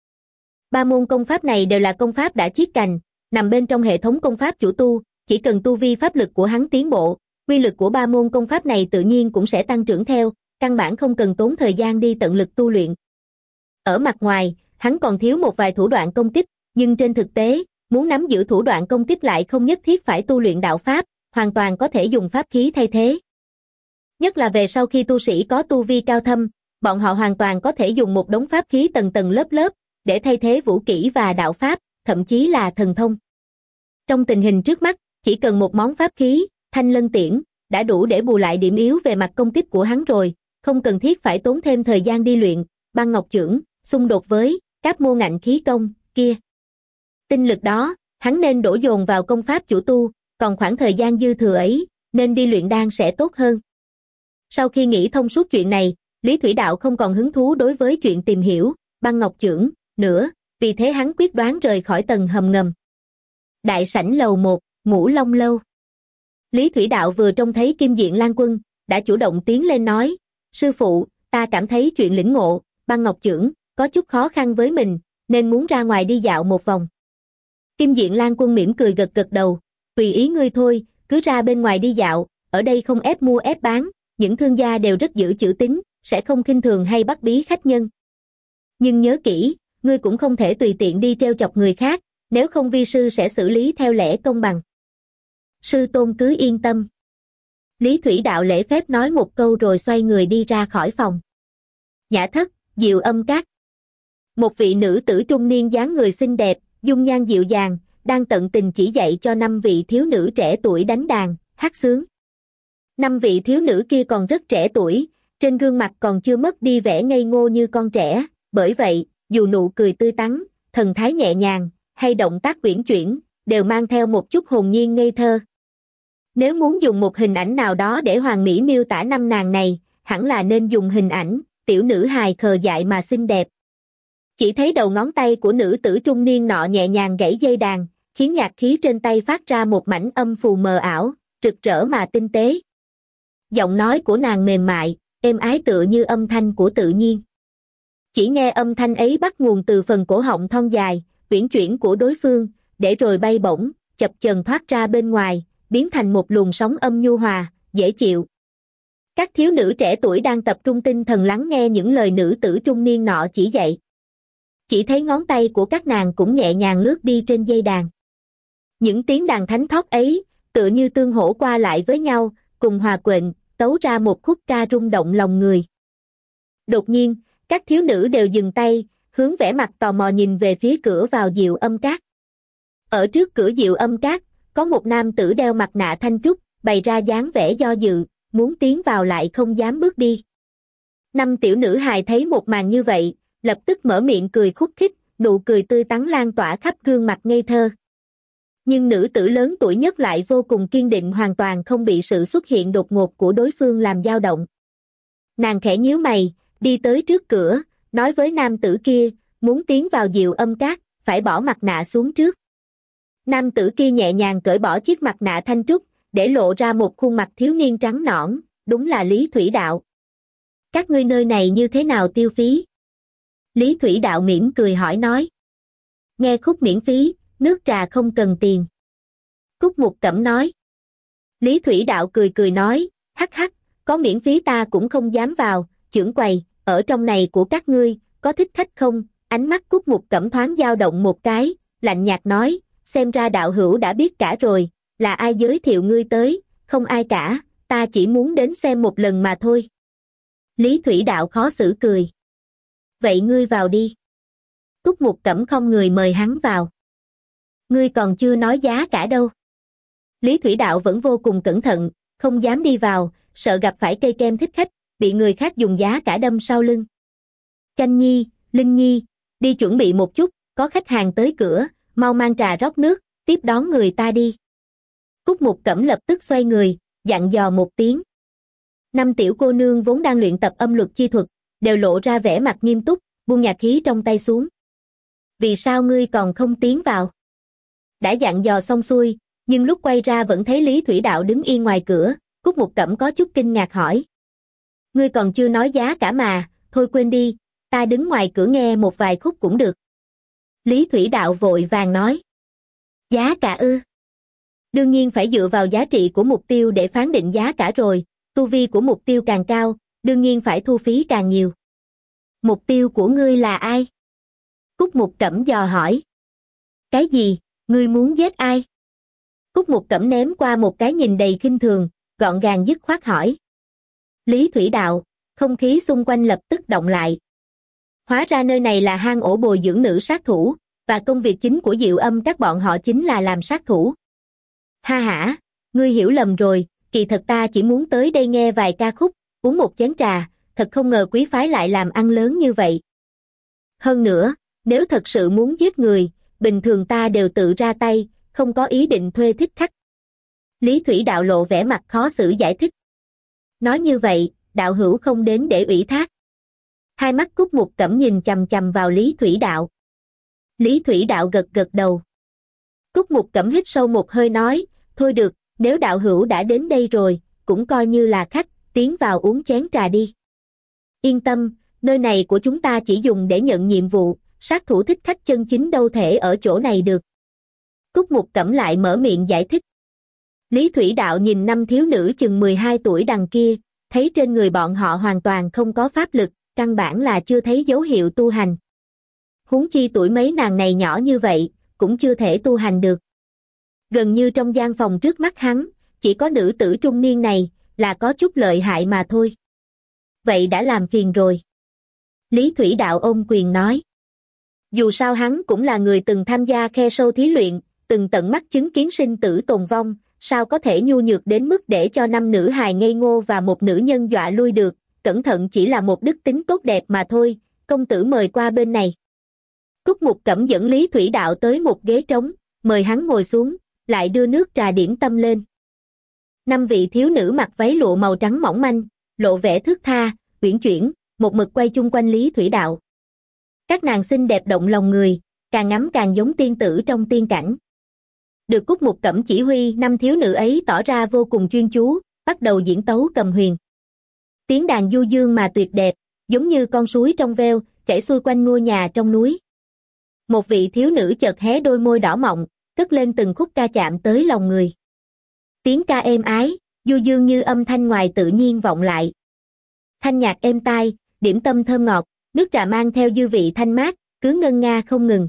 Ba môn công pháp này đều là công pháp đã chiết cành, nằm bên trong hệ thống công pháp chủ tu, chỉ cần tu vi pháp lực của hắn tiến bộ, quy lực của ba môn công pháp này tự nhiên cũng sẽ tăng trưởng theo, căn bản không cần tốn thời gian đi tận lực tu luyện. Ở mặt ngoài, hắn còn thiếu một vài thủ đoạn công kích, nhưng trên thực tế, muốn nắm giữ thủ đoạn công kích lại không nhất thiết phải tu luyện đạo pháp, hoàn toàn có thể dùng pháp khí thay thế. Nhất là về sau khi tu sĩ có tu vi cao thâm, bọn họ hoàn toàn có thể dùng một đống pháp khí tầng tầng lớp lớp, để thay thế vũ kỹ và đạo pháp, thậm chí là thần thông. Trong tình hình trước mắt, chỉ cần một món pháp khí, Thanh Lân Tiễn, đã đủ để bù lại điểm yếu về mặt công kích của hắn rồi, không cần thiết phải tốn thêm thời gian đi luyện, băng ngọc chưởng, xung đột với các môn ngạnh khí công, kia. Tinh lực đó, hắn nên đổ dồn vào công pháp chủ tu, còn khoảng thời gian dư thừa ấy, nên đi luyện đan sẽ tốt hơn. Sau khi nghĩ thông suốt chuyện này, Lý Thủy Đạo không còn hứng thú đối với chuyện tìm hiểu băng ngọc chưởng nữa, vì thế hắn quyết đoán rời khỏi tầng hầm ngầm. Đại sảnh lầu một, Ngũ Long lâu. Lý Thủy Đạo vừa trông thấy Kim Diện Lan Quân, đã chủ động tiến lên nói, sư phụ, ta cảm thấy chuyện lĩnh ngộ băng ngọc chưởng có chút khó khăn với mình, nên muốn ra ngoài đi dạo một vòng. Kim Diện Lan Quân mỉm cười gật gật đầu, tùy ý ngươi thôi, cứ ra bên ngoài đi dạo, ở đây không ép mua ép bán, những thương gia đều rất giữ chữ tín, sẽ không khinh thường hay bắt bí khách nhân. Nhưng nhớ kỹ, ngươi cũng không thể tùy tiện đi trêu chọc người khác, nếu không vi sư sẽ xử lý theo lẽ công bằng. Sư tôn cứ yên tâm. Lý Thủy Đạo lễ phép nói một câu rồi xoay người đi ra khỏi phòng. Nhã thất, Diệu Âm Các. Một vị nữ tử trung niên dáng người xinh đẹp, dung nhan dịu dàng, đang tận tình chỉ dạy cho năm vị thiếu nữ trẻ tuổi đánh đàn, hát sướng. Năm vị thiếu nữ kia còn rất trẻ tuổi, trên gương mặt còn chưa mất đi vẻ ngây ngô như con trẻ, bởi vậy, dù nụ cười tươi tắn, thần thái nhẹ nhàng, hay động tác uyển chuyển, đều mang theo một chút hồn nhiên ngây thơ. Nếu muốn dùng một hình ảnh nào đó để hoàn mỹ miêu tả năm nàng này, hẳn là nên dùng hình ảnh, tiểu nữ hài khờ dại mà xinh đẹp. Chỉ thấy đầu ngón tay của nữ tử trung niên nọ nhẹ nhàng gãy dây đàn, khiến nhạc khí trên tay phát ra một mảnh âm phù mờ ảo, rực rỡ mà tinh tế. Giọng nói của nàng mềm mại, êm ái tựa như âm thanh của tự nhiên. Chỉ nghe âm thanh ấy bắt nguồn từ phần cổ họng thon dài, uyển chuyển của đối phương, để rồi bay bổng, chập chờn thoát ra bên ngoài, biến thành một luồng sóng âm nhu hòa, dễ chịu. Các thiếu nữ trẻ tuổi đang tập trung tinh thần lắng nghe những lời nữ tử trung niên nọ chỉ dạy. Chỉ thấy ngón tay của các nàng cũng nhẹ nhàng lướt đi trên dây đàn. Những tiếng đàn thánh thót ấy, tựa như tương hỗ qua lại với nhau, cùng hòa quyện, tấu ra một khúc ca rung động lòng người. Đột nhiên, các thiếu nữ đều dừng tay, hướng vẻ mặt tò mò nhìn về phía cửa vào Diệu Âm Các. Ở trước cửa Diệu Âm Các, có một nam tử đeo mặt nạ thanh trúc, bày ra dáng vẻ do dự, muốn tiến vào lại không dám bước đi. Năm tiểu nữ hài thấy một màn như vậy, lập tức mở miệng cười khúc khích, nụ cười tươi tắn lan tỏa khắp gương mặt ngây thơ. Nhưng nữ tử lớn tuổi nhất lại vô cùng kiên định, hoàn toàn không bị sự xuất hiện đột ngột của đối phương làm dao động. Nàng khẽ nhíu mày, đi tới trước cửa, nói với nam tử kia, muốn tiến vào Diệu Âm Các, phải bỏ mặt nạ xuống trước. Nam tử kia nhẹ nhàng cởi bỏ chiếc mặt nạ thanh trúc, để lộ ra một khuôn mặt thiếu niên trắng nõn, đúng là Lý Thủy Đạo. Các ngươi nơi này như thế nào tiêu phí? Lý Thủy Đạo mỉm cười hỏi nói. Nghe khúc miễn phí, nước trà không cần tiền. Cúc Mục Cẩm nói. Lý Thủy Đạo cười cười nói, hắc hắc, có miễn phí ta cũng không dám vào, chưởng quầy, ở trong này của các ngươi, có thích khách không? Ánh mắt Cúc Mục Cẩm thoáng dao động một cái, lạnh nhạt nói, xem ra đạo hữu đã biết cả rồi, là ai giới thiệu ngươi tới? Không ai cả, ta chỉ muốn đến xem một lần mà thôi. Lý Thủy Đạo khó xử cười. Vậy ngươi vào đi. Cúc Mục Cẩm không người mời hắn vào. Ngươi còn chưa nói giá cả đâu. Lý Thủy Đạo vẫn vô cùng cẩn thận, không dám đi vào, sợ gặp phải cây kem thích khách, bị người khác dùng giá cả đâm sau lưng. Chanh Nhi, Linh Nhi, đi chuẩn bị một chút, có khách hàng tới cửa, mau mang trà rót nước, tiếp đón người ta đi. Cúc Mục Cẩm lập tức xoay người, dặn dò một tiếng. Năm tiểu cô nương vốn đang luyện tập âm luật chi thuật, đều lộ ra vẻ mặt nghiêm túc, buông nhạc khí trong tay xuống. Vì sao ngươi còn không tiến vào? Đã dặn dò xong xuôi, nhưng lúc quay ra vẫn thấy Lý Thủy Đạo đứng yên ngoài cửa, Cúc Mục Cẩm có chút kinh ngạc hỏi. Ngươi còn chưa nói giá cả mà, thôi quên đi, ta đứng ngoài cửa nghe một vài khúc cũng được. Lý Thủy Đạo vội vàng nói. Giá cả ư? Đương nhiên phải dựa vào giá trị của mục tiêu để phán định giá cả rồi, tu vi của mục tiêu càng cao, đương nhiên phải thu phí càng nhiều. Mục tiêu của ngươi là ai? Cúc Mục Cẩm dò hỏi. Cái gì, ngươi muốn giết ai? Cúc Mục Cẩm ném qua một cái nhìn đầy khinh thường, gọn gàng dứt khoát hỏi. Lý Thủy Đạo, không khí xung quanh lập tức động lại. Hóa ra nơi này là hang ổ bồi dưỡng nữ sát thủ, và công việc chính của Diệu Âm các bọn họ chính là làm sát thủ. Ha hả, ngươi hiểu lầm rồi, kỳ thật ta chỉ muốn tới đây nghe vài ca khúc, uống một chén trà, thật không ngờ quý phái lại làm ăn lớn như vậy. Hơn nữa, nếu thật sự muốn giết người, bình thường ta đều tự ra tay, không có ý định thuê thích khách. Lý Thủy Đạo lộ vẻ mặt khó xử giải thích. Nói như vậy, đạo hữu không đến để ủy thác. Hai mắt Cúc Mục Cẩm nhìn chằm chằm vào Lý Thủy Đạo. Lý Thủy Đạo gật gật đầu. Cúc Mục Cẩm hít sâu một hơi nói, thôi được, nếu đạo hữu đã đến đây rồi, cũng coi như là khách, tiến vào uống chén trà đi. Yên tâm, nơi này của chúng ta chỉ dùng để nhận nhiệm vụ, sát thủ thích khách chân chính đâu thể ở chỗ này được. Cúc Mục Cẩm lại mở miệng giải thích. Lý Thủy Đạo nhìn năm thiếu nữ chừng mười hai tuổi đằng kia, thấy trên người bọn họ hoàn toàn không có pháp lực, căn bản là chưa thấy dấu hiệu tu hành. Huống chi tuổi mấy nàng này nhỏ như vậy, cũng chưa thể tu hành được. Gần như trong gian phòng trước mắt hắn, chỉ có nữ tử trung niên này, là có chút lợi hại mà thôi. Vậy đã làm phiền rồi. Lý Thủy Đạo ôm quyền nói. Dù sao hắn cũng là người từng tham gia khe sâu thí luyện, từng tận mắt chứng kiến sinh tử tồn vong, sao có thể nhu nhược đến mức để cho năm nữ hài ngây ngô và một nữ nhân dọa lui được, cẩn thận chỉ là một đức tính tốt đẹp mà thôi, công tử mời qua bên này. Cúc Mục Cẩm dẫn Lý Thủy Đạo tới một ghế trống, mời hắn ngồi xuống, lại đưa nước trà điểm tâm lên. Năm vị thiếu nữ mặc váy lụa màu trắng mỏng manh, lộ vẻ thướt tha, uyển chuyển, một mực quay chung quanh Lý Thủy Đạo. Các nàng xinh đẹp động lòng người, càng ngắm càng giống tiên tử trong tiên cảnh. Được Cúc Mục Cẩm chỉ huy, năm thiếu nữ ấy tỏ ra vô cùng chuyên chú, bắt đầu diễn tấu cầm huyền. Tiếng đàn du dương mà tuyệt đẹp, giống như con suối trong veo, chảy xuôi quanh ngôi nhà trong núi. Một vị thiếu nữ chợt hé đôi môi đỏ mọng, cất lên từng khúc ca chạm tới lòng người. Tiếng ca êm ái, du dương như âm thanh ngoài tự nhiên vọng lại. Thanh nhạc êm tai, điểm tâm thơm ngọt, nước trà mang theo dư vị thanh mát, cứ ngân nga không ngừng.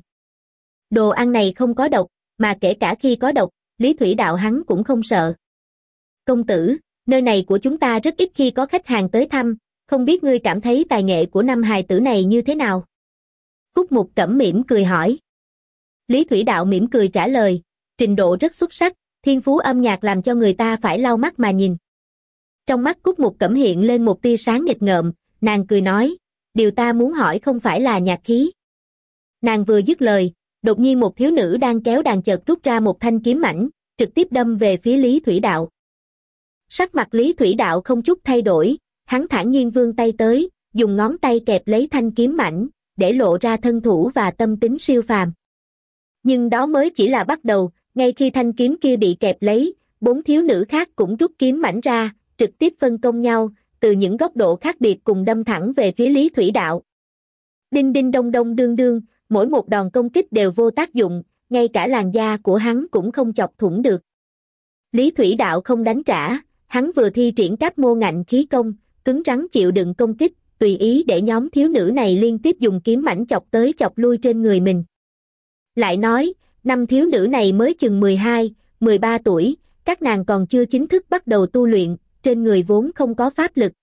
Đồ ăn này không có độc, mà kể cả khi có độc, Lý Thủy Đạo hắn cũng không sợ. Công tử, nơi này của chúng ta rất ít khi có khách hàng tới thăm, không biết ngươi cảm thấy tài nghệ của năm hài tử này như thế nào? Cúc Mục Cẩm mỉm cười hỏi. Lý Thủy Đạo mỉm cười trả lời, trình độ rất xuất sắc, thiên phú âm nhạc làm cho người ta phải lau mắt mà nhìn. Trong mắt Cúc Mục Cẩm hiện lên một tia sáng nghịch ngợm, nàng cười nói, điều ta muốn hỏi không phải là nhạc khí. Nàng vừa dứt lời, đột nhiên một thiếu nữ đang kéo đàn chợt rút ra một thanh kiếm mảnh, trực tiếp đâm về phía Lý Thủy Đạo. Sắc mặt Lý Thủy Đạo không chút thay đổi, hắn thản nhiên vươn tay tới, dùng ngón tay kẹp lấy thanh kiếm mảnh, để lộ ra thân thủ và tâm tính siêu phàm. Nhưng đó mới chỉ là bắt đầu, ngay khi thanh kiếm kia bị kẹp lấy, bốn thiếu nữ khác cũng rút kiếm mảnh ra, trực tiếp phân công nhau, từ những góc độ khác biệt cùng đâm thẳng về phía Lý Thủy Đạo. Đinh đinh đông đông đương đương, mỗi một đòn công kích đều vô tác dụng, ngay cả làn da của hắn cũng không chọc thủng được. Lý Thủy Đạo không đánh trả, hắn vừa thi triển Cáp Mô Ngạnh khí công, cứng rắn chịu đựng công kích, tùy ý để nhóm thiếu nữ này liên tiếp dùng kiếm mảnh chọc tới chọc lui trên người mình. Lại nói, năm thiếu nữ này mới chừng mười hai, mười ba tuổi, các nàng còn chưa chính thức bắt đầu tu luyện, trên người vốn không có pháp lực.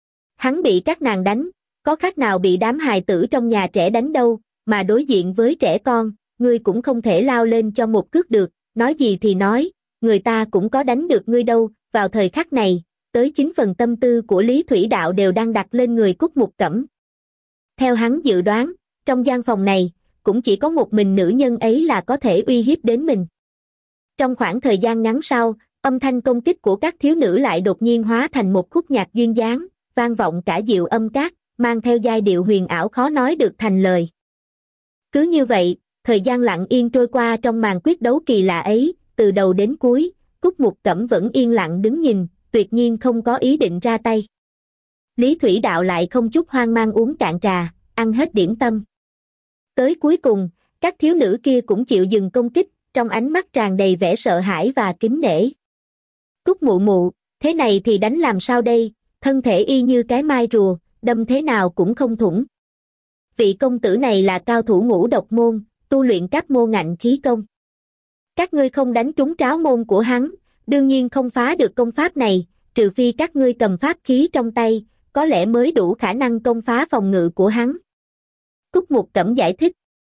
Hắn bị các nàng đánh, có khác nào bị đám hài tử trong nhà trẻ đánh đâu, mà đối diện với trẻ con, ngươi cũng không thể lao lên cho một cước được, nói gì thì nói, người ta cũng có đánh được ngươi đâu. Vào thời khắc này, tới chín phần tâm tư của Lý Thủy Đạo đều đang đặt lên người Cúc Mục Cẩm. Theo hắn dự đoán, trong gian phòng này, cũng chỉ có một mình nữ nhân ấy là có thể uy hiếp đến mình. Trong khoảng thời gian ngắn sau, âm thanh công kích của các thiếu nữ lại đột nhiên hóa thành một khúc nhạc duyên dáng, vang vọng cả diệu âm cát, mang theo giai điệu huyền ảo khó nói được thành lời. Cứ như vậy, thời gian lặng yên trôi qua trong màn quyết đấu kỳ lạ ấy, từ đầu đến cuối, Cúc Mục Cẩm vẫn yên lặng đứng nhìn, tuyệt nhiên không có ý định ra tay. Lý Thủy Đạo lại không chút hoang mang uống cạn trà, ăn hết điểm tâm. Tới cuối cùng, các thiếu nữ kia cũng chịu dừng công kích, trong ánh mắt tràn đầy vẻ sợ hãi và kính nể. Cúc mụ mụ, thế này thì đánh làm sao đây, thân thể y như cái mai rùa, đâm thế nào cũng không thủng. Vị công tử này là cao thủ ngũ độc môn, tu luyện Cáp Mô Ngạnh khí công. Các ngươi không đánh trúng tráo môn của hắn, đương nhiên không phá được công pháp này, trừ phi các ngươi cầm pháp khí trong tay, có lẽ mới đủ khả năng công phá phòng ngự của hắn. Cúc Mục Cẩm giải thích.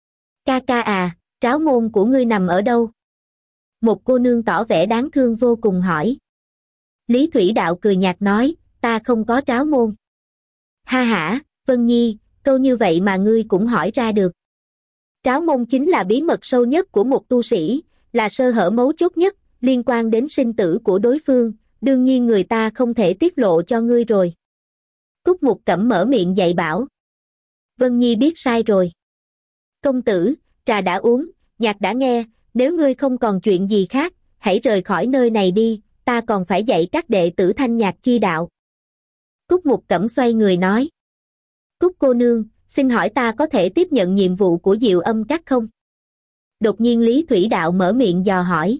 Ca ca à, tráo môn của ngươi nằm ở đâu? Một cô nương tỏ vẻ đáng thương vô cùng hỏi. Lý Thủy Đạo cười nhạt nói, ta không có tráo môn. Ha hả, Vân Nhi, câu như vậy mà ngươi cũng hỏi ra được. Tráo môn chính là bí mật sâu nhất của một tu sĩ, là sơ hở mấu chốt nhất, liên quan đến sinh tử của đối phương, đương nhiên người ta không thể tiết lộ cho ngươi rồi. Cúc Mục Cẩm mở miệng dạy bảo. Vân Nhi biết sai rồi. Công tử, trà đã uống, nhạc đã nghe, nếu ngươi không còn chuyện gì khác, hãy rời khỏi nơi này đi, ta còn phải dạy các đệ tử thanh nhạc chi đạo. Cúc Mục Cẩm xoay người nói. Cúc cô nương, xin hỏi ta có thể tiếp nhận nhiệm vụ của Diệu Âm Các không? Đột nhiên Lý Thủy Đạo mở miệng dò hỏi.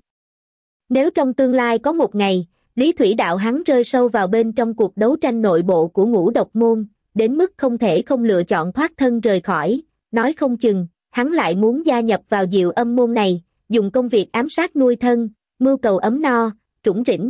Nếu trong tương lai có một ngày, Lý Thủy Đạo hắn rơi sâu vào bên trong cuộc đấu tranh nội bộ của ngũ độc môn, đến mức không thể không lựa chọn thoát thân rời khỏi, nói không chừng, hắn lại muốn gia nhập vào Diệu Âm môn này, dùng công việc ám sát nuôi thân, mưu cầu ấm no, trũng rỉnh.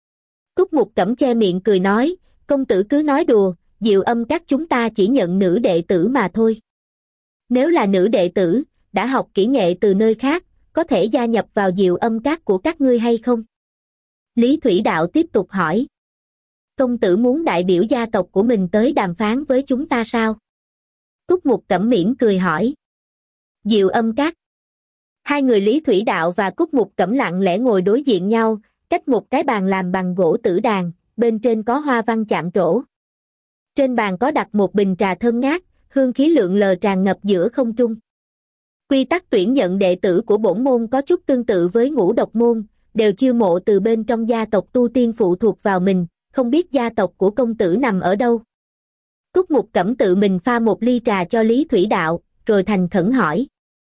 Cúc Mục Cẩm che miệng cười nói, công tử cứ nói đùa, Diệu Âm Các chúng ta chỉ nhận nữ đệ tử mà thôi. Nếu là nữ đệ tử, đã học kỹ nghệ từ nơi khác, có thể gia nhập vào Diệu Âm Các của các ngươi hay không? Lý Thủy Đạo tiếp tục hỏi. Công tử muốn đại biểu gia tộc của mình tới đàm phán với chúng ta sao? Túc Mục Cẩm mỉm cười hỏi. Diệu Âm Các. Hai người Lý Thủy Đạo và Cúc Mục Cẩm lặng lẽ ngồi đối diện nhau, cách một cái bàn làm bằng gỗ tử đàn, bên trên có hoa văn chạm trổ. Trên bàn có đặt một bình trà thơm ngát, hương khí lượn lờ tràn ngập giữa không trung. Quy tắc tuyển nhận đệ tử của bổn môn có chút tương tự với Ngũ Độc môn, đều chiêu mộ từ bên trong gia tộc tu tiên phụ thuộc vào mình, không biết gia tộc của công tử nằm ở đâu. Cúc Mục Cẩm tự mình pha một ly trà cho Lý Thủy Đạo, rồi thành khẩn hỏi.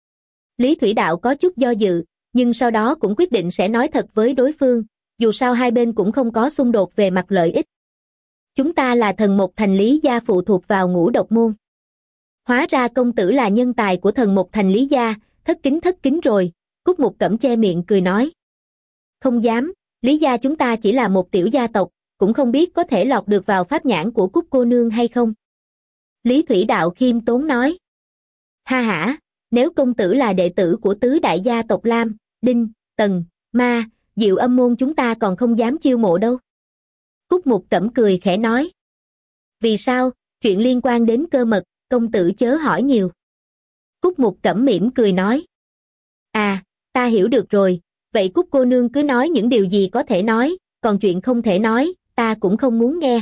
Lý Thủy Đạo có chút do dự, nhưng sau đó cũng quyết định sẽ nói thật với đối phương, dù sao hai bên cũng không có xung đột về mặt lợi ích. Chúng ta là Thần Mộc Thành Lý gia phụ thuộc vào Ngũ Độc môn. Hóa ra công tử là nhân tài của Thần Mộc Thành Lý gia, thất kính thất kính rồi, Cúc Mục Cẩm che miệng cười nói. Không dám, Lý gia chúng ta chỉ là một tiểu gia tộc, cũng không biết có thể lọt được vào pháp nhãn của Cúc cô nương hay không. Lý Thủy Đạo khiêm tốn nói. Ha hả, nếu công tử là đệ tử của tứ đại gia tộc Lam, Đinh, Tần, Ma, Diệu Âm môn chúng ta còn không dám chiêu mộ đâu. Cúc Mục Cẩm cười khẽ nói. Vì sao, chuyện liên quan đến cơ mật, công tử chớ hỏi nhiều. Cúc Mục Cẩm mỉm cười nói. À, ta hiểu được rồi, vậy Cúc cô nương cứ nói những điều gì có thể nói, còn chuyện không thể nói, ta cũng không muốn nghe.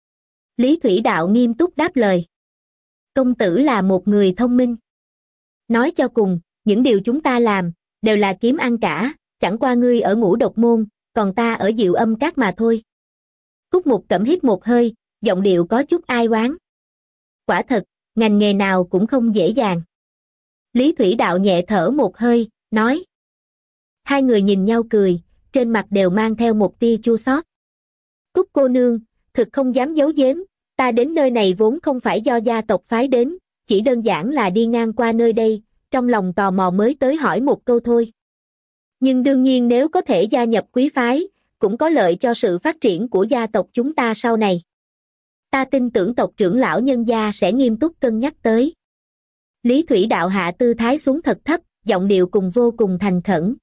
Lý Thủy Đạo nghiêm túc đáp lời. Công tử là một người thông minh. Nói cho cùng, những điều chúng ta làm, đều là kiếm ăn cả, chẳng qua ngươi ở Ngũ Độc môn, còn ta ở Diệu Âm Các mà thôi. Cúc Mục Cẩm hít một hơi, giọng điệu có chút ai oán. Quả thật, ngành nghề nào cũng không dễ dàng. Lý Thủy Đạo nhẹ thở một hơi, nói. Hai người nhìn nhau cười, trên mặt đều mang theo một tia chua xót. Cúc cô nương, thực không dám giấu giếm, ta đến nơi này vốn không phải do gia tộc phái đến, chỉ đơn giản là đi ngang qua nơi đây, trong lòng tò mò mới tới hỏi một câu thôi. Nhưng đương nhiên nếu có thể gia nhập quý phái, cũng có lợi cho sự phát triển của gia tộc chúng ta sau này. Ta tin tưởng tộc trưởng lão nhân gia sẽ nghiêm túc cân nhắc tới. Lý Thủy Đạo hạ tư thái xuống thật thấp, giọng điệu cùng vô cùng thành khẩn.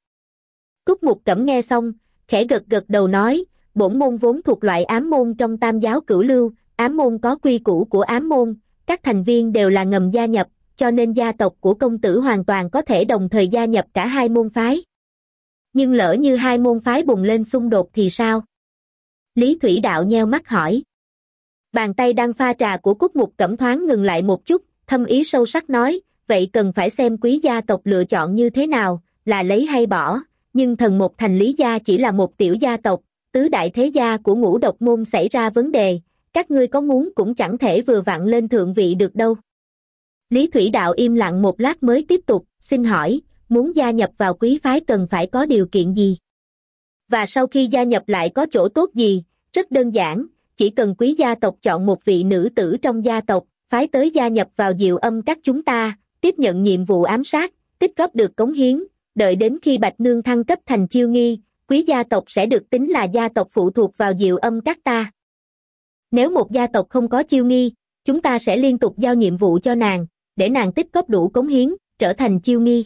Cúc Mục Cẩm nghe xong, khẽ gật gật đầu nói, bổn môn vốn thuộc loại ám môn trong Tam giáo cửu lưu, ám môn có quy củ của ám môn, các thành viên đều là ngầm gia nhập, cho nên gia tộc của công tử hoàn toàn có thể đồng thời gia nhập cả hai môn phái. Nhưng lỡ như hai môn phái bùng lên xung đột thì sao? Lý Thủy Đạo nheo mắt hỏi. Bàn tay đang pha trà của Cúc Mục Cẩm thoáng ngừng lại một chút, thâm ý sâu sắc nói, vậy cần phải xem quý gia tộc lựa chọn như thế nào, là lấy hay bỏ, nhưng Thần Mộc Thành Lý gia chỉ là một tiểu gia tộc, tứ đại thế gia của Ngũ Độc môn xảy ra vấn đề, các ngươi có muốn cũng chẳng thể vừa vặn lên thượng vị được đâu. Lý Thủy Đạo im lặng một lát mới tiếp tục, xin hỏi, muốn gia nhập vào quý phái cần phải có điều kiện gì? Và sau khi gia nhập lại có chỗ tốt gì? Rất đơn giản, chỉ cần quý gia tộc chọn một vị nữ tử trong gia tộc, phái tới gia nhập vào Diệu Âm Các chúng ta, tiếp nhận nhiệm vụ ám sát, tích góp được cống hiến, đợi đến khi Bạch Nương thăng cấp thành chiêu nghi, quý gia tộc sẽ được tính là gia tộc phụ thuộc vào Diệu Âm Các ta. Nếu một gia tộc không có chiêu nghi, chúng ta sẽ liên tục giao nhiệm vụ cho nàng, để nàng tích góp đủ cống hiến, trở thành chiêu nghi.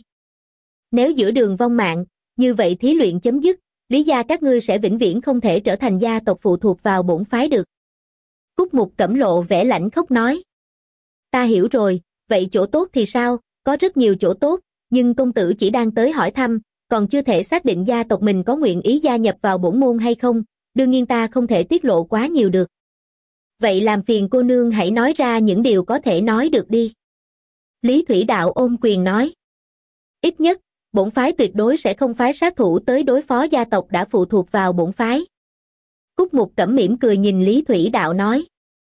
Nếu giữa đường vong mạng, như vậy thí luyện chấm dứt, Lý gia các ngươi sẽ vĩnh viễn không thể trở thành gia tộc phụ thuộc vào bổn phái được. Cúc Mục Cẩm lộ vẻ lãnh khốc nói. Ta hiểu rồi, vậy chỗ tốt thì sao? Có rất nhiều chỗ tốt, nhưng công tử chỉ đang tới hỏi thăm, còn chưa thể xác định gia tộc mình có nguyện ý gia nhập vào bổn môn hay không, đương nhiên ta không thể tiết lộ quá nhiều được. Vậy làm phiền cô nương hãy nói ra những điều có thể nói được đi. Lý Thủy Đạo ôm quyền nói. Ít nhất, bổn phái tuyệt đối sẽ không phái sát thủ tới đối phó gia tộc đã phụ thuộc vào bổn phái. Cúc Mục Cẩm mỉm cười nhìn Lý Thủy Đạo nói.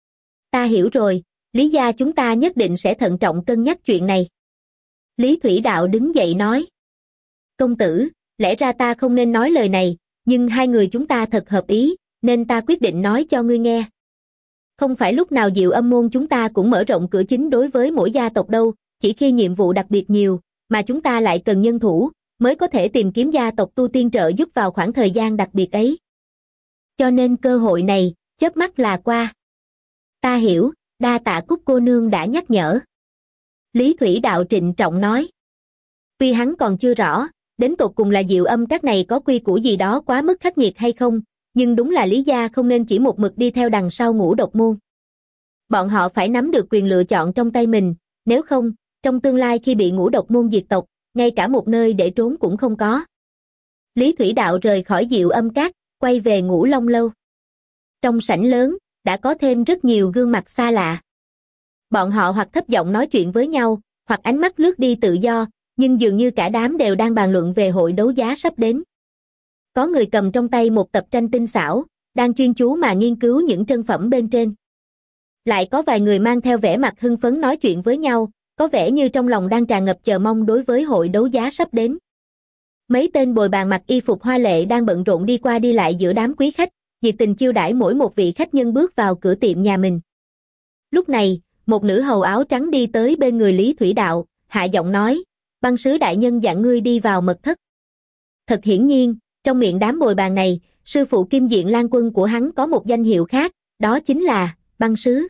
Ta hiểu rồi, Lý gia chúng ta nhất định sẽ thận trọng cân nhắc chuyện này. Lý Thủy Đạo đứng dậy nói. Công tử, lẽ ra ta không nên nói lời này, nhưng hai người chúng ta thật hợp ý, nên ta quyết định nói cho ngươi nghe. Không phải lúc nào Diệu Âm môn chúng ta cũng mở rộng cửa chính đối với mỗi gia tộc đâu, chỉ khi nhiệm vụ đặc biệt nhiều, mà chúng ta lại cần nhân thủ, mới có thể tìm kiếm gia tộc tu tiên trợ giúp vào khoảng thời gian đặc biệt ấy. Cho nên cơ hội này, chớp mắt là qua. Ta hiểu, đa tạ Cúc cô nương đã nhắc nhở. Lý Thủy Đạo trịnh trọng nói. Tuy hắn còn chưa rõ, đến tột cùng là Diệu Âm các này có quy củ gì đó quá mức khắc nghiệt hay không, nhưng đúng là Lý gia không nên chỉ một mực đi theo đằng sau Ngũ Độc môn. Bọn họ phải nắm được quyền lựa chọn trong tay mình, nếu không, trong tương lai khi bị Ngũ Độc môn diệt tộc, ngay cả một nơi để trốn cũng không có. Lý Thủy Đạo rời khỏi Diệu Âm các, quay về Ngũ Long lâu. Trong sảnh lớn, đã có thêm rất nhiều gương mặt xa lạ. Bọn họ hoặc thấp giọng nói chuyện với nhau, hoặc ánh mắt lướt đi tự do, nhưng dường như cả đám đều đang bàn luận về hội đấu giá sắp đến. Có người cầm trong tay một tập tranh tinh xảo, đang chuyên chú mà nghiên cứu những trân phẩm bên trên. Lại có vài người mang theo vẻ mặt hưng phấn nói chuyện với nhau, có vẻ như trong lòng đang tràn ngập chờ mong đối với hội đấu giá sắp đến. Mấy tên bồi bàn mặc y phục hoa lệ đang bận rộn đi qua đi lại giữa đám quý khách, nhiệt tình chiêu đãi mỗi một vị khách nhân bước vào cửa tiệm nhà mình. Lúc này, một nữ hầu áo trắng đi tới bên người Lý Thủy Đạo, hạ giọng nói, Băng sứ đại nhân dặn ngươi đi vào mật thất. Thật hiển nhiên, trong miệng đám bồi bàn này, sư phụ Kim Diện Lan Quân của hắn có một danh hiệu khác, đó chính là băng sứ.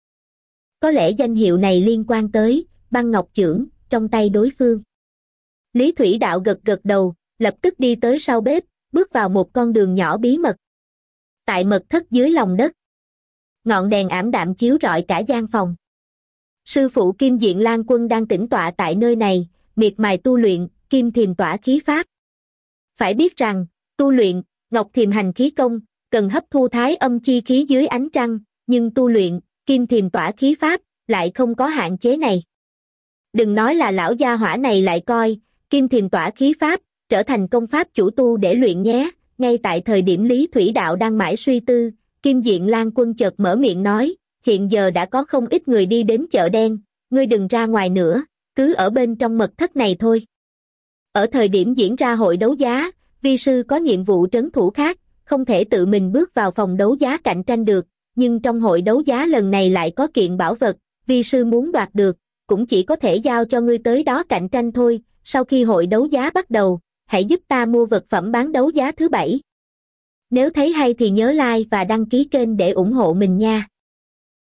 Có lẽ danh hiệu này liên quan tới băng ngọc chưởng trong tay đối phương. Lý Thủy Đạo gật gật đầu, lập tức đi tới sau bếp, bước vào một con đường nhỏ bí mật. Tại mật thất dưới lòng đất, ngọn đèn ảm đạm chiếu rọi cả gian phòng. Sư phụ Kim Diện Lan Quân đang tĩnh tọa tại nơi này, miệt mài tu luyện Kim Thiềm Tỏa khí pháp. Phải biết rằng, tu luyện Ngọc Thiềm Hành khí công cần hấp thu thái âm chi khí dưới ánh trăng, nhưng tu luyện Kim Thiềm Tỏa khí pháp lại không có hạn chế này. Đừng nói là lão gia hỏa này lại coi Kim Thiềm Tỏa khí pháp trở thành công pháp chủ tu để luyện nhé. Ngay tại thời điểm Lý Thủy Đạo đang mãi suy tư, Kim Diện Lan Quân chợt mở miệng nói, hiện giờ đã có không ít người đi đến chợ đen, ngươi đừng ra ngoài nữa, cứ ở bên trong mật thất này thôi. Ở thời điểm diễn ra hội đấu giá, vi sư có nhiệm vụ trấn thủ khác, không thể tự mình bước vào phòng đấu giá cạnh tranh được, nhưng trong hội đấu giá lần này lại có kiện bảo vật, vi sư muốn đoạt được, cũng chỉ có thể giao cho ngươi tới đó cạnh tranh thôi. Sau khi hội đấu giá bắt đầu, hãy giúp ta mua vật phẩm bán đấu giá thứ bảy. Nếu thấy hay thì nhớ like và đăng ký kênh để ủng hộ mình nha.